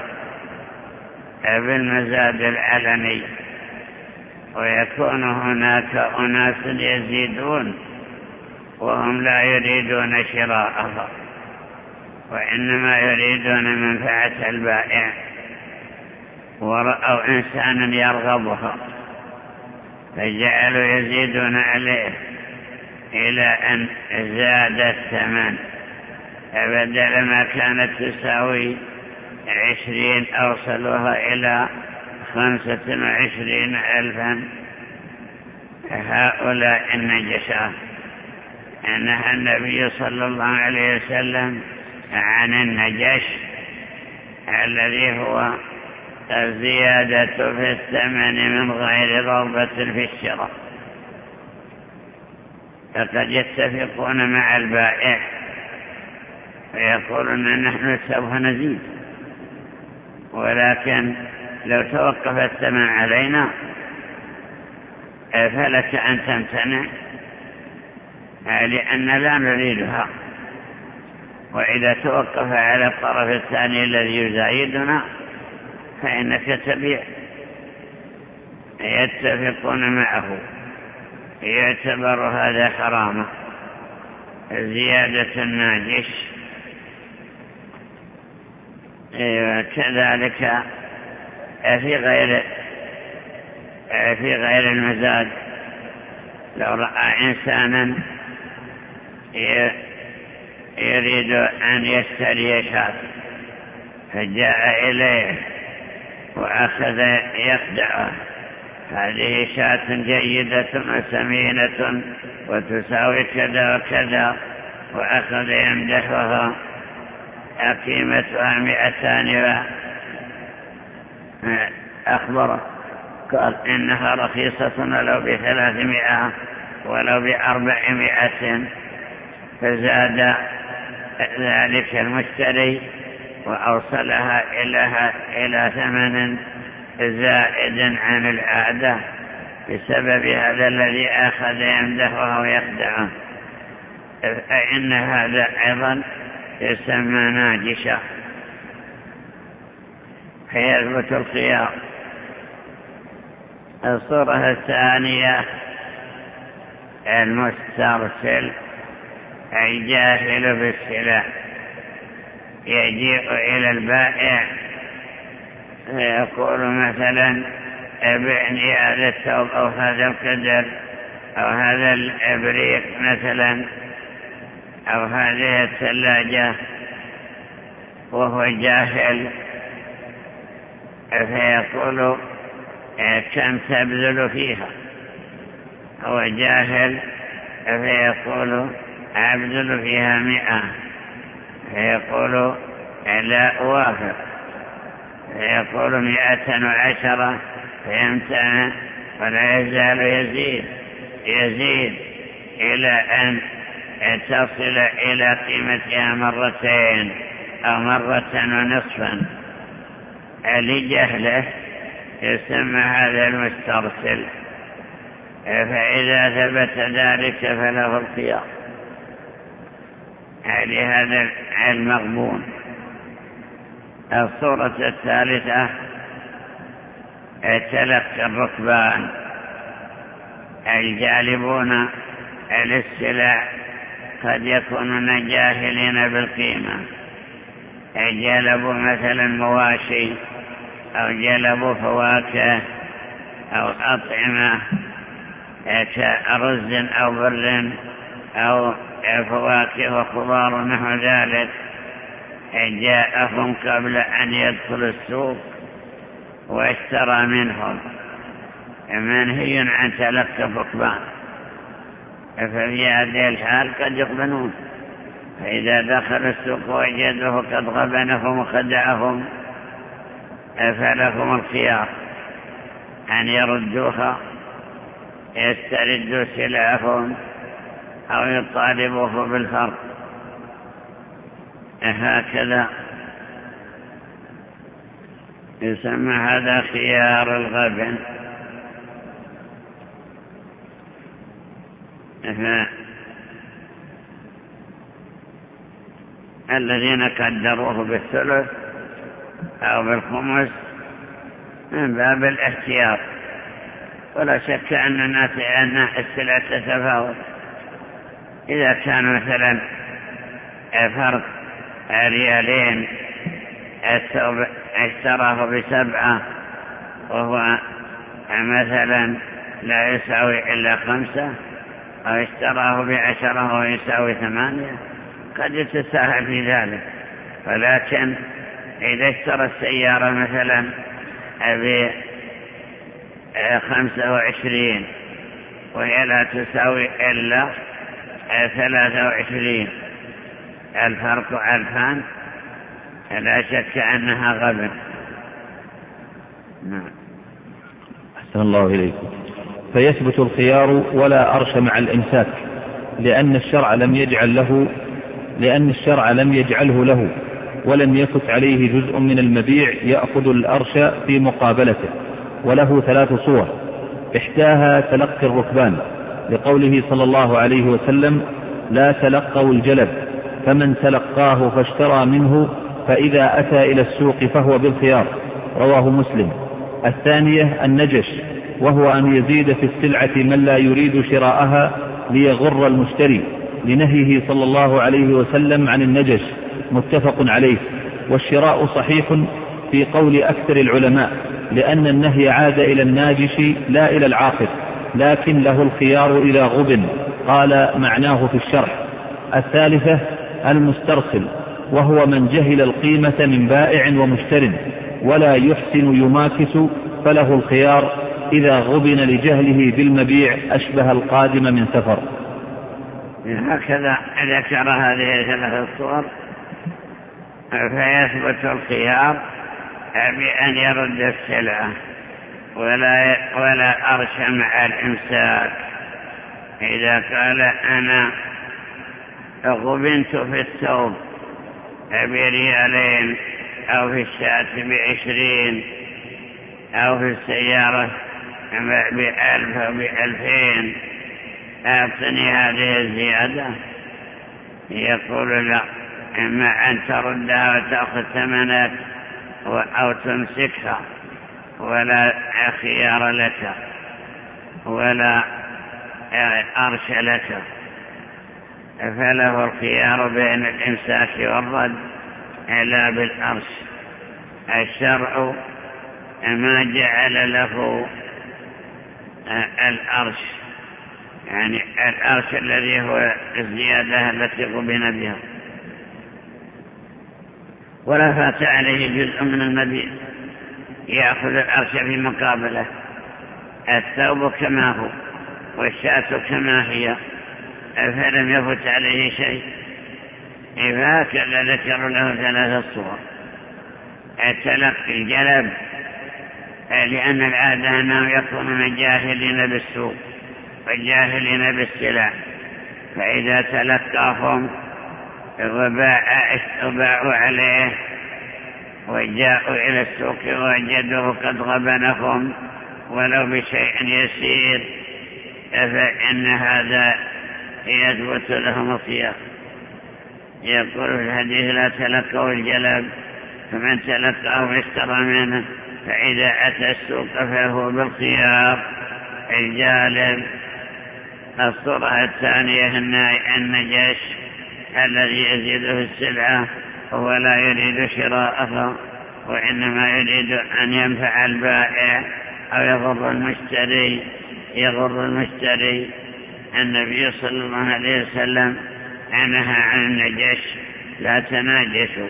بالمزاد العلني، ويكون هناك أناس يزيدون وهم لا يريدون شراءها، وإنما يريدون منفعة البائع، ورأوا إنسانا يرغبها فجعلوا يزيدون عليه إلى أن زاد الثمن، فبدل ما كانت تساوي عشرين أوصلوها إلى خمسة وعشرين ألفا. هؤلاء النجشات نهى النبي صلى الله عليه وسلم عن النجش الذي هو الزيادة في الثمن من غير رغبة في الشراء. فقد يتفقون مع البائع ويقولون: نحن سوف نزيد، ولكن لو توقف الثمن علينا فلك أن تمتنع لأن لا نريدها. وإذا توقف على الطرف الثاني الذي يزايدنا فإنك تبيع. يتفقون معه، يعتبر هذا حراما. زيادة الناجش كذلك في غير في غير المزاد. لو رأى إنسانا يريد أن يشتري شاة فجاء إليه وأخذ يخدعه، هذه شاة جيدة وسمينة وتساوي كذا وكذا، وأخذ يمدحها، قيمتها مئتان، أخبره قال إنها رخيصة ولو بثلاثمائة ولو بأربعمائة، فزاد ذلك المشتري وأوصلها إلى إلى ثمن زائد عن العادة بسبب هذا الذي أخذ يمدحه ويخدعه، فإن هذا أيضا يسمى ناجشة. فيثبت الخيار. الصورة الثانية المسترسل أي جاهل بالسلع، يجيء إلى البائع يقول مثلا ابعني هذا الثوب أو هذا القدر أو هذا الإبريق مثلا أو هذه الثلاجة، وهو جاهل، فيقول كم تبذل فيها. هو جاهل فيقول أبذل فيها مئة، فيقول لا أوافق، فيقول مئة وعشرة، فيمتنع ولا يزال يزيد يزيد إلى أن تصل إلى قيمتها مرتين أو مرة ونصفا. لجهله يسمى هذا المسترسل. فإذا ثبت ذلك فله الخيار. لهذا المغبون. الصورة الثالثة تلقي الركبان الجالبون للسلع، قد يكونون جاهلين بالقيمة، جلبوا مثلا مواشي أو جلبوا فواكه أو أطعمة كأرز أو بر أو فواكه وخضار نحو ذلك، جاءهم قبل أن يدخل السوق واشترى منهم، منهي عن تلقي الركبان. ففي هذه الحال قد يقبلون، فإذا دخل السوق وجدوه قد غبنهم وخدعهم فلهم الخيار أن يردوها، يستردوا سلعهم أو يطالبوه بالفرق. هكذا يسمى هذا خيار الغبن. الذين قدروه بالثلث أو بالخمس من باب الاحتياط، ولا شك أن الناس أن السلع تتفاوت. إذا كان مثلا فرق ريالين الثوب اشتراه بسبعة وهو مثلا لا يساوي إلا خمسة، أو اشتراه بعشرة ويساوي ثمانية، قد يتساهل في ذلك. ولكن إذا اشترى السيارة مثلا بخمسة وعشرين وهي لا تساوي إلا ثلاثة وعشرين، الفرق ألفان، لا شك أنها غبن. نعم. أحسن الله إليكم. فيثبت الخيار ولا أرش مع الإمساك، لأن الشرع لم يجعل له لأن الشرع لم يجعله له، ولم يفت عليه جزء من المبيع يأخذ الأرش في مقابلته. وله ثلاث صور: إحداها تلقي الركبان، لقوله صلى الله عليه وسلم: لا تلقوا الجلب، فمن تلقاه فاشترى منه فإذا أتى إلى السوق فهو بالخيار. رواه مسلم. الثانية النجش، وهو أن يزيد في السلعة من لا يريد شراءها ليغر المشتري، لنهيه صلى الله عليه وسلم عن النجش، متفق عليه. والشراء صحيح في قول أكثر العلماء، لأن النهي عاد إلى الناجش لا إلى العاقد، لكن له الخيار إلى غبن، قال معناه في الشرح. الثالثة المسترسل، وهو من جهل القيمة من بائع ومشتر ولا يحسن يماكس، فله الخيار إذا غبن لجهله بالمبيع أشبه القادم من سفر. هكذا ذكر هذه ثلاث الصور، فيثبت الخيار بأن يرد السلعة ولا, ولا أرش مع الإمساك. إذا قال أنا غبنت في الثوب بريالين، أو في الشاة بعشرين، أو في السيارة بألف أو بألفين، أعطني هذه الزيادة، يقول لا، إما أن تردها وتأخذ ثمنك أو تمسكها، ولا خيار لك ولا أرش لك، فله الخيار بين الإمساك والرد لا بالأرش. الشرع ما جعل له الأرش، يعني الأرش الذي هو الزيادة التي قبن بها، ولا فات عليه جزء من المبيع يأخذ الأرش في مقابله. الثوب كما هو والشاة كما هي، فلم يفت عليه شيء. فهكذا ذكر له ثلاث صور. تلقي الجلب، لأن العادة أنهم يكونون جاهلين بالسوق وجاهلين بالسلع، فإذا تلقاهم وباعوا عليه وجاءوا إلى السوق ووجدوه قد غبنهم ولو بشيء يسير، فإن هذا يثبت لهم الخيار. يقول في الحديث: لا تلقوا الجلب، فمن تلقاه واشترى منه فإذا أتى السوق فهو بالخيار. الجالب. الصورة الثانية النجش الذي يزيد في السلعة وهو لا يريد شراءها، وإنما يريد أن ينفع البائع أو يغر المشتري يغر المشتري النبي صلى الله عليه وسلم نهى عن النجش: لا تناجشوا.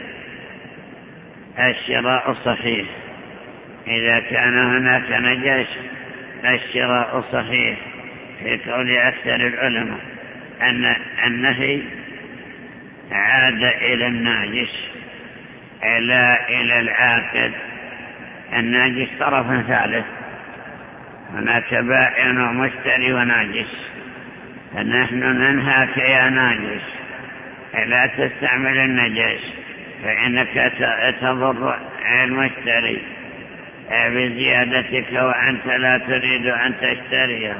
الشراء صحيح إذا كان هناك نجش، الشراء صحيح في قول أكثر العلماء أن النهي عاد إلى الناجش لا إلى العاقد. الناجش طرف ثالث، هناك بائع ومشتري وناجش، فنحن ننهاك يا ناجش لا تستعمل النجش، فإنك تضر المشتري بزيادتك وأنت لا تريد أن تشتريه.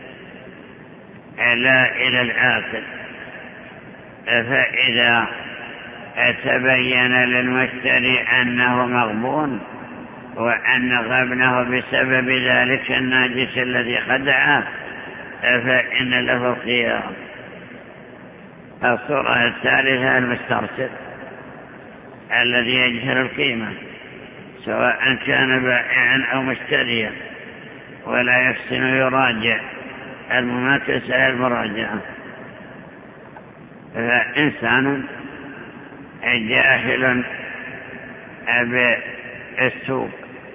لا إلى العاقل. فإذا تبين للمشتري أنه مغبون وأن غبنه بسبب ذلك الناجش الذي خدعه، فإن له الخيار. الصورة الثالثة المسترسل الذي يجهل القيمة، سواء كان بائعا أو مشتريا، ولا يحسن يراجع. المماكسة المراجعة. فإنسان جاهل بالسوق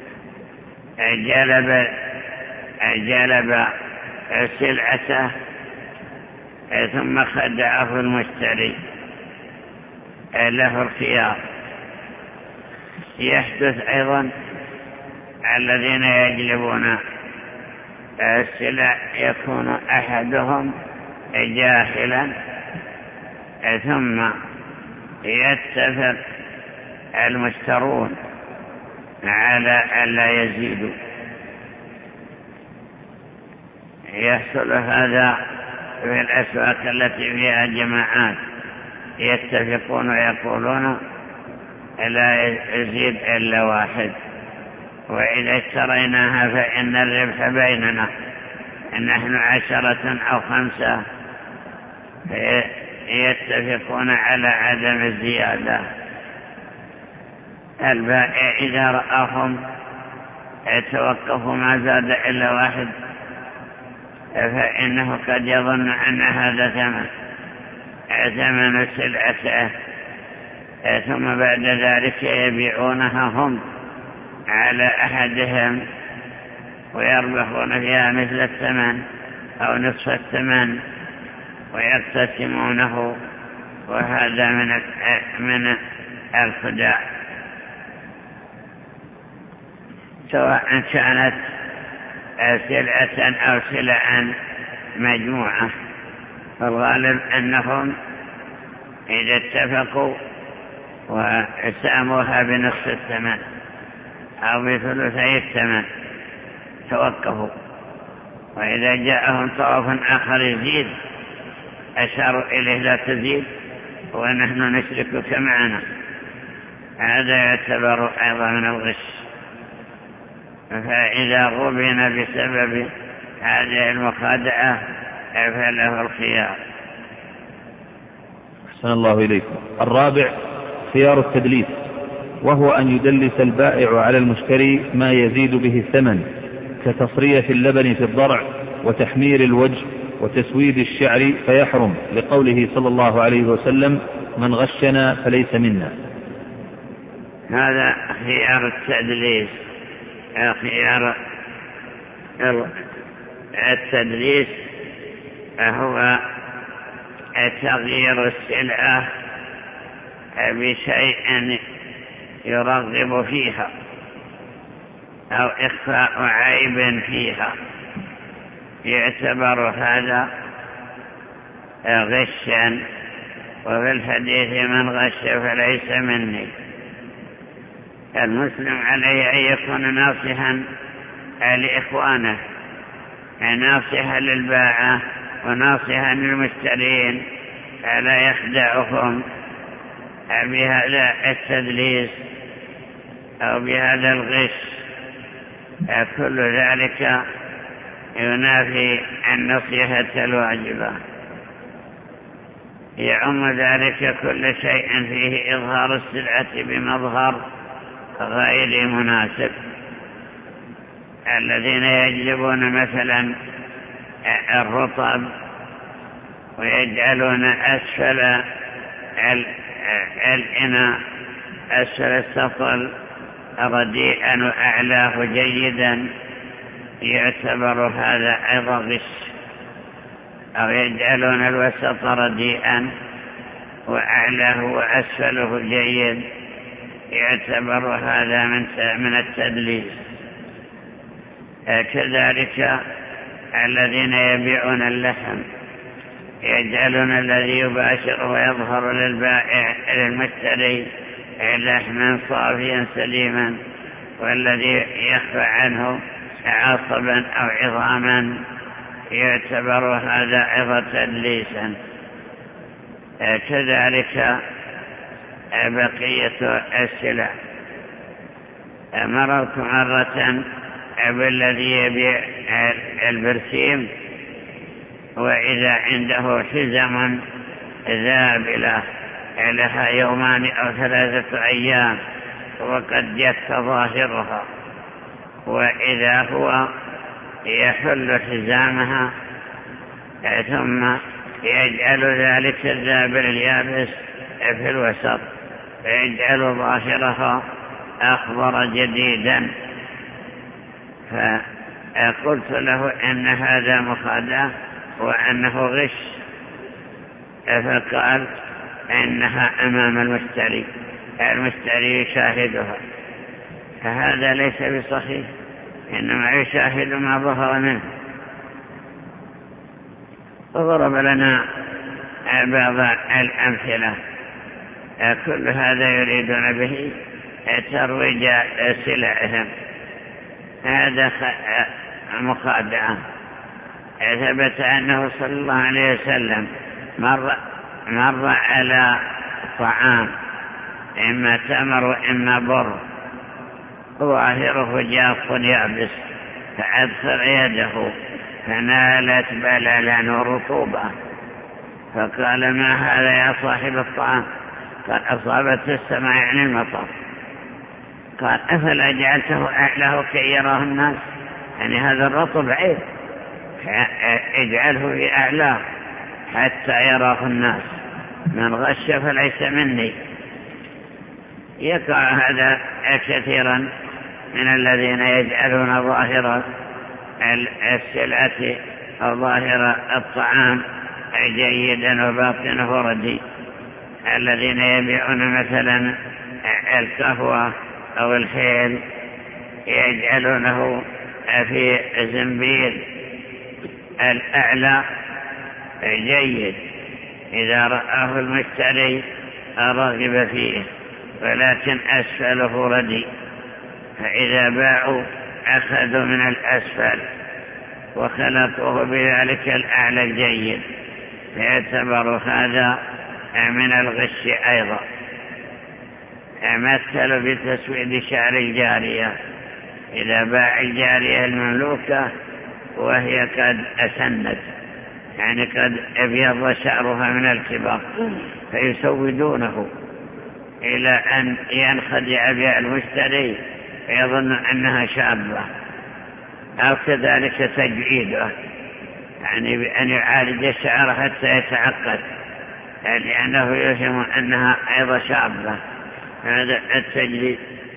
جلب جلب سلعته ثم خدعه المشتري، له الخيار. يحدث أيضا الذين يجلبون السلع يكون أحدهم جاهلا ثم يتفق المشترون على ألا يزيدوا، يحصل هذا في الأسواق التي فيها جماعات يتفقون ويقولون لا يزيد إلا واحد، وإذا اشتريناها فإن الربح بيننا، نحن عشرة أو خمسة، يتفقون على عدم الزيادة. البائع إذا رآهم يتوقفوا ما زاد إلا واحد فإنه قد يظن أن هذا ثمن ثمن سلعته، ثم بعد ذلك يبيعونها هم على أحدهم ويربحون فيها مثل الثمن أو نصف الثمن ويقتسمونه، وهذا من من الخداع، سواء كانت سلعة أو سلعا مجموعة. فالغالب أنهم إذا اتفقوا وساموها بنصف الثمن أو بثلثي الثمن توقفوا، وإذا جاءهم طرف آخر يزيد أشاروا إليه لا تزيد ونحن نشركك معنا، هذا يعتبر أيضا من الغش. فإذا غبن بسبب هذه المخادعة فله الخيار. أحسن الله إليكم. الرابع خيار التدليس، وهو أن يدلس البائع على المشتري ما يزيد به الثمن، كتصرية اللبن في الضرع وتحمير الوجه وتسويد الشعر فيحرم، لقوله صلى الله عليه وسلم: من غشنا فليس منا. هذا خيار التدليس. خيار التدليس هو تغيير السلعة بشيء يرغب فيها أو إخفاء عيب فيها، يعتبر هذا غشا. وفي الحديث: من غش فليس مني. المسلم عليه أن يكون ناصحا لإخوانه، ناصحا للباعة وناصحا للمشترين، لا يخدعهم بهذا التدليس أو بهذا الغش. كل ذلك ينافي النصيحة الواجبة. يعم ذلك كل شيء فيه إظهار السلعة بمظهر غير مناسب. الذين يجلبون مثلا الرطب ويجعلون أسفل الإناء أسفل السطل رديئا وأعلاه جيدا، يعتبر هذا أيضا غش. أو يجعلون الوسط رديئا وأعلاه وأسفله جيد، يعتبر هذا من التدليس. كذلك الذين يبيعون اللحم يجعلون الذي يباشر ويظهر للبائع للمشتري لحما صافيا سليما، والذي يخفى عنه عصبا أو عظاما، يعتبر هذا أيضا تدليسا. كذلك بقية السلع. مررت مرة بالذي يبيع البرسيم وإذا عنده حزم ذابلة لها يومان أو ثلاثة أيام وقد جت ظاهرها، وإذا هو يحل حزامها ثم يجعل ذلك الذابل اليابس في الوسط ويجعل ظاهرها أخضر جديدا. فقلت له إن هذا مخادعة وأنه غش، فقال إنها أمام المشتري، المشتري يشاهدها، فهذا ليس بصحيح، إنما يشاهد ما ظهر منه. وضرب لنا بعض الأمثلة، كل هذا يريدون به ترويج سلعهم، هذا مخادعة. ثبت أنه صلى الله عليه وسلم مر, مر على طعام إما تمر وإما بر ظاهره جاف يابس، فأدخل يده فنالت بللا ورطوبة، فقال: ما هذا يا صاحب الطعام؟ قال: أصابت السماء يعني المطر. قال: أفلا جعلته أعلاه كي يراه الناس؟ يعني هذا الرطب عيب، اجعله في أعلاه حتى يراه الناس، من غش فليس مني. يقع هذا كثيرا من الذين يجعلون ظاهر السلعة أو ظاهر الطعام جيدا وباطنه ردي، الذين يبيعون مثلا القهوة أو الخيل يجعلونه في زنبيل الأعلى جيد، إذا رآه المشتري رغب فيه، ولكن أسفله ردي، فإذا باعوا أخذوا من الأسفل وخلطوه بذلك الأعلى الجيد، فيعتبر هذا من الغش أيضا. مثل بتسويد شعر الجارية، إذا باع الجارية المملوكة وهي قد أسنت، يعني قد أبيض شعرها من الكبر، فيسودونه إلى أن ينخدع بها المشتري يظن أنها شابة، أو كذلك تجعيده، يعني بأن يعالج الشعر حتى يتعقد، لأنه يفهم أنها أيضا شابة، هذا التجريد.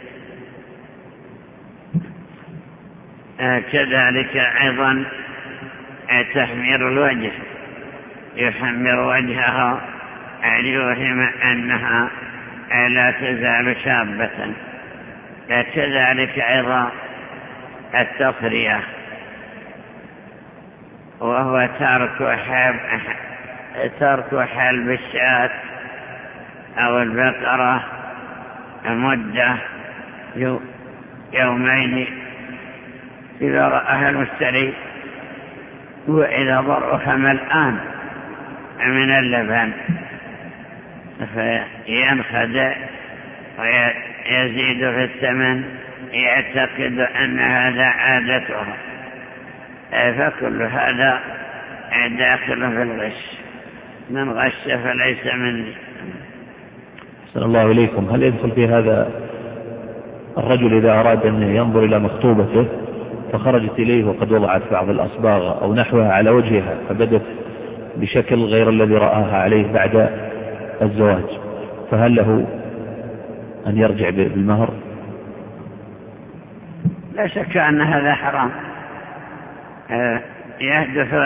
كذلك أيضا تحمير الوجه، يحمر وجهها أن يوهم أنها لا تزال شابة. كذلك أيضا التصرية، وهو ترك حب ترك حلب الشاة أو البقرة مدة يومين إذا رأها المشتري، وإذا ضرها ملآن من اللبن فينخدع ويزيد في الثمن، يعتقد أن هذا عادته، فكل هذا داخل في الغش، من غش فليس مني. أحسن الله إليكم. هل يدخل في هذا الرجل إذا أراد أن ينظر إلى مخطوبته فخرجت إليه وقد وضعت بعض الأصباغ أو نحوها على وجهها فبدت بشكل غير الذي رآها عليه بعد الزواج، فهل له أن يرجع بالمهر؟ لا شك أن هذا حرام. يحدث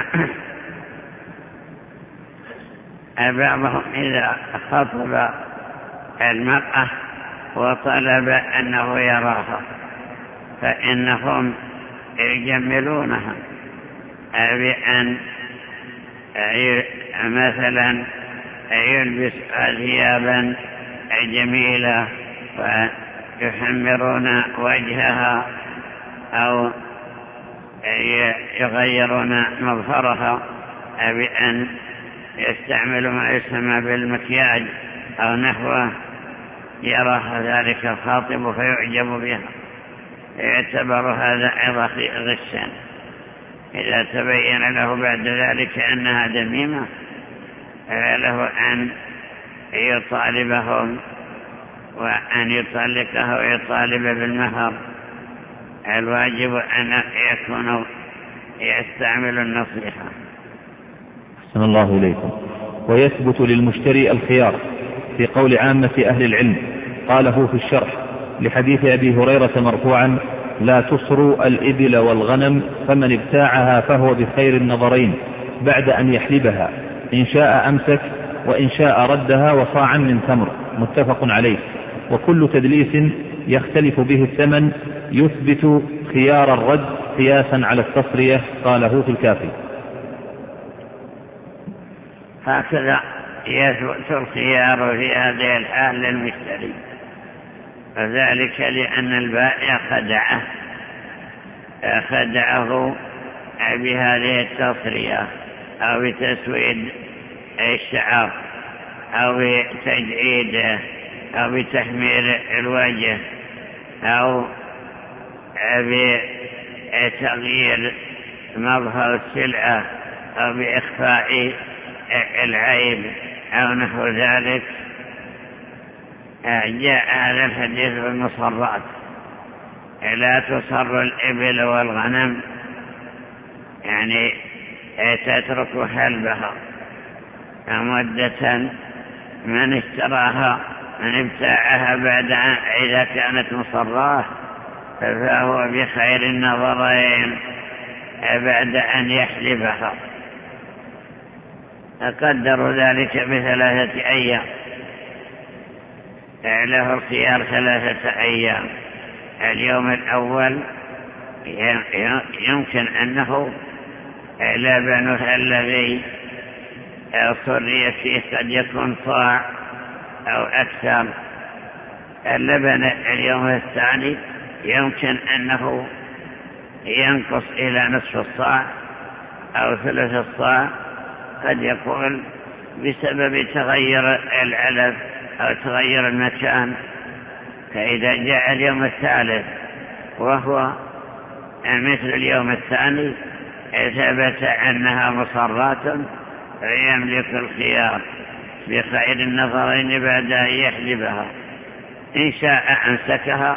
أن بعضهم إذا خطب المرأة وطلب أنه يراها فإنهم يجملونها بأن مثلا يلبس ثيابا جميلة ويحمرون وجهها أو يغيرون مظهرها بأن يستعمل ما يسمى بالمكياج أو نحوه، يراها ذلك الخاطب فيعجب بها، يعتبر هذا أيضا غشا. إذا تبين له بعد ذلك أنها دميمة فله أن يطالبهم وأن يطلقها ويطالب بالمهر. الواجب أن يكونوا يستعملوا النصيحة. أحسن الله إليكم. ويثبت للمشتري الخيار في قول عامة أهل العلم، قاله في الشرح لحديث أبي هريرة مرفوعا: لا تصروا الإبل والغنم، فمن ابتاعها فهو بخير النظرين بعد أن يحلبها، إن شاء أمسك وإن شاء ردها وصاعا من تمر، متفق عليه. وكل تدليس يختلف به الثمن يثبت خيار الرد قياسا على التصرية، قاله في الكافي. هكذا يثبت الخيار في هذه الحال للمشتري، وذلك لأن البائع خدعه خدعه بهذه التصرية أو بتسويد الشعر أو بتجعيده أو بتحمير الوجه أو بتغيير مظهر السلعة أو بإخفاء العيب أو نحو ذلك. جاء هذا الحديث بالمصرات: لا تصر الإبل والغنم، يعني تترك حلبها مدة، من اشتراها من ابتاعها بعد إذا كانت مصراه فهو بخير النظرين بعد أن يحلبها. أقدروا ذلك بثلاثة أيام، له الخيار ثلاثة أيام. اليوم الأول يمكن أنه لبنها الذي صري فيه قد يكون صاع أو أكثر. اللبن اليوم الثاني يمكن أنه ينقص إلى نصف الصاع أو ثلث الصاع، قد يكون بسبب تغير العلف أو تغير المكان. فإذا جاء اليوم الثالث وهو مثل اليوم الثاني ثبت أنها مصرات، فيملك الخيار بخير النظرين بعد أن يحلبها. إن شاء أمسكها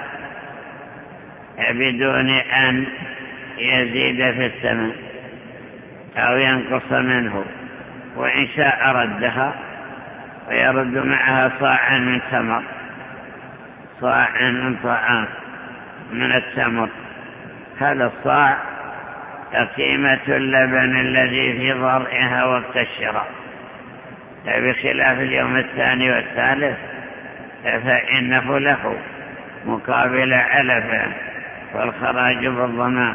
بدون أن يزيد في الثمن أو ينقص منه، وإن شاء ردها ويرد معها صاعا من تمر، صاعا من طعام من التمر. هذا الصاع قيمة اللبن الذي في ضرعها وقت الشراء، بخلاف اليوم الثاني والثالث فإنه له مقابل علفه والخراج بالضمان.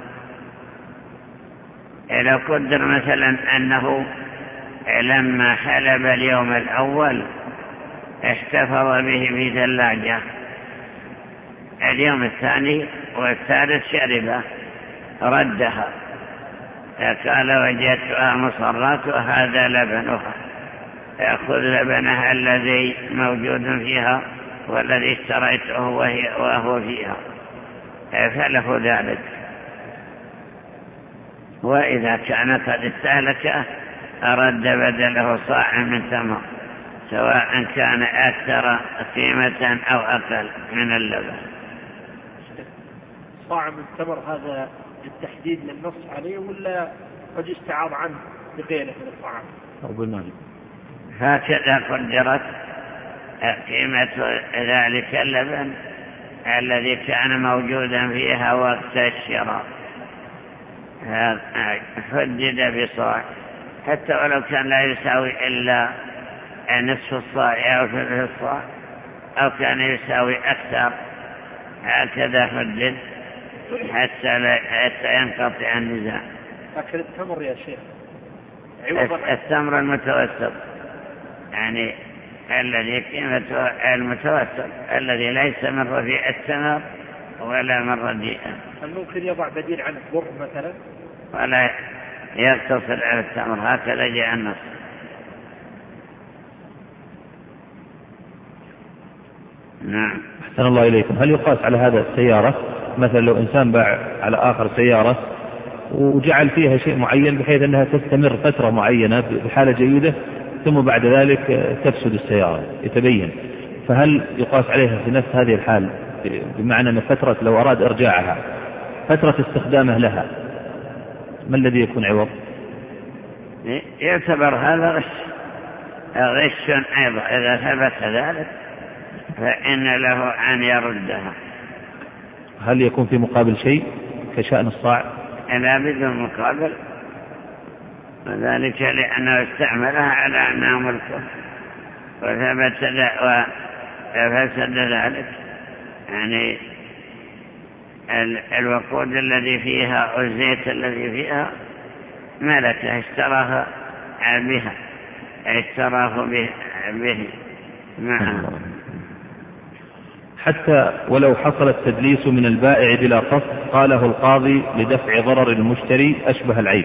لو قدر مثلا أنه لما حلب اليوم الأول احتفظ به في ثلاجة، اليوم الثاني والثالث شربه، ردها، قال وجدتها مصرات وهذا لبنها، يأخذ لبنها الذي موجود فيها والذي اشتريته وهو فيها، فله ذلك. وإذا كان قد استهلك أرد بدله صاع من تمر، سواء كان أكثر قيمة أو أقل من اللبن. صاع من تمر هذا بالتحديد للنص عليه ولا قد يستعاض عنه بغيره من الطعام أو بالمال؟ هكذا قدرت قيمة ذلك اللبن الذي كان موجودا فيها وقت الشراء، حدد بصاع، حتى ولو كان لا يساوي إلا نصف الصاع أو ثلث الصاع أو كان يساوي أكثر، هكذا حدد حتى, لا حتى ينقطع النزاع. لكن التمر يا شيخ التمر المتوسط، يعني الذي قيمته المتوسط الذي ليس من رفيع التمر ولا من رديئه. هل ممكن يضع بديل عنه بر مثلا؟ ولا يقتصر على التمر، هكذا جاء النص. نعم. أحسن الله إليكم. هل يقاس على هذا السيارة؟ مثلا لو إنسان باع على آخر سيارة وجعل فيها شيء معين بحيث أنها تستمر فترة معينة بحالة جيدة، ثم بعد ذلك تفسد السيارة يتبين، فهل يقاس عليها في نفس هذه الحال؟ بمعنى أن فترة لو أراد إرجاعها فترة استخدامه لها، ما الذي يكون عوض؟ يعتبر هذا غش غش أيضا. إذا ثبت ذلك فإن له أن يردها. هل يكون في مقابل شيء كشأن الصاع؟ لا، بدون مقابل، وذلك لأنه استعملها على أنها ملكه وثبت وفسد ذلك. يعني الوقود الذي فيها والزيت الذي فيها ملكه، اشتراها بها، اشتراه به, به. معها. حتى ولو حصل التدليس من البائع بلا قصد قاله القاضي لدفع ضرر المشتري أشبه العيب.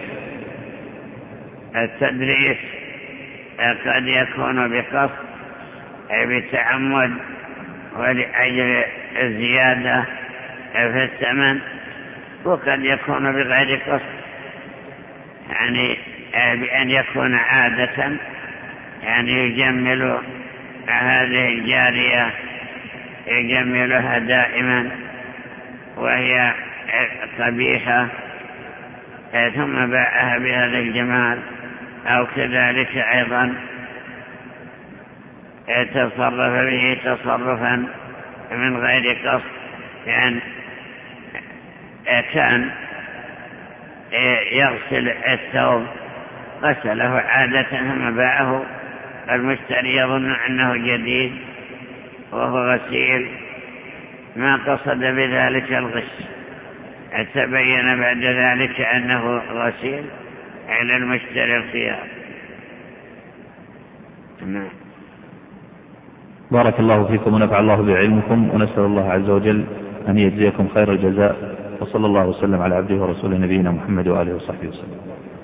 التدليس قد يكون بقصد أي بتعمد ولأجل الزيادة في الثمن، وقد يكون بغير قصد، يعني بأن يكون عادة، يعني يجمل هذه الجارية يجملها دائما وهي قبيحة ثم باعها بهذا الجمال، أو كذلك أيضا تصرف به تصرفا من غير قصد، يعني كان يغسل الثوب غسله عادة ثم باعه المشتري يظن أنه جديد وهو غسيل، ما قصد بذلك الغش، تبين بعد ذلك أنه غسيل على المشتري الخيار. بارك الله فيكم ونفع الله بعلمكم، ونسأل الله عز وجل أن يجزيكم خير الجزاء، وصلى الله وسلم على عبده ورسوله نبينا محمد وآله وصحبه وسلم.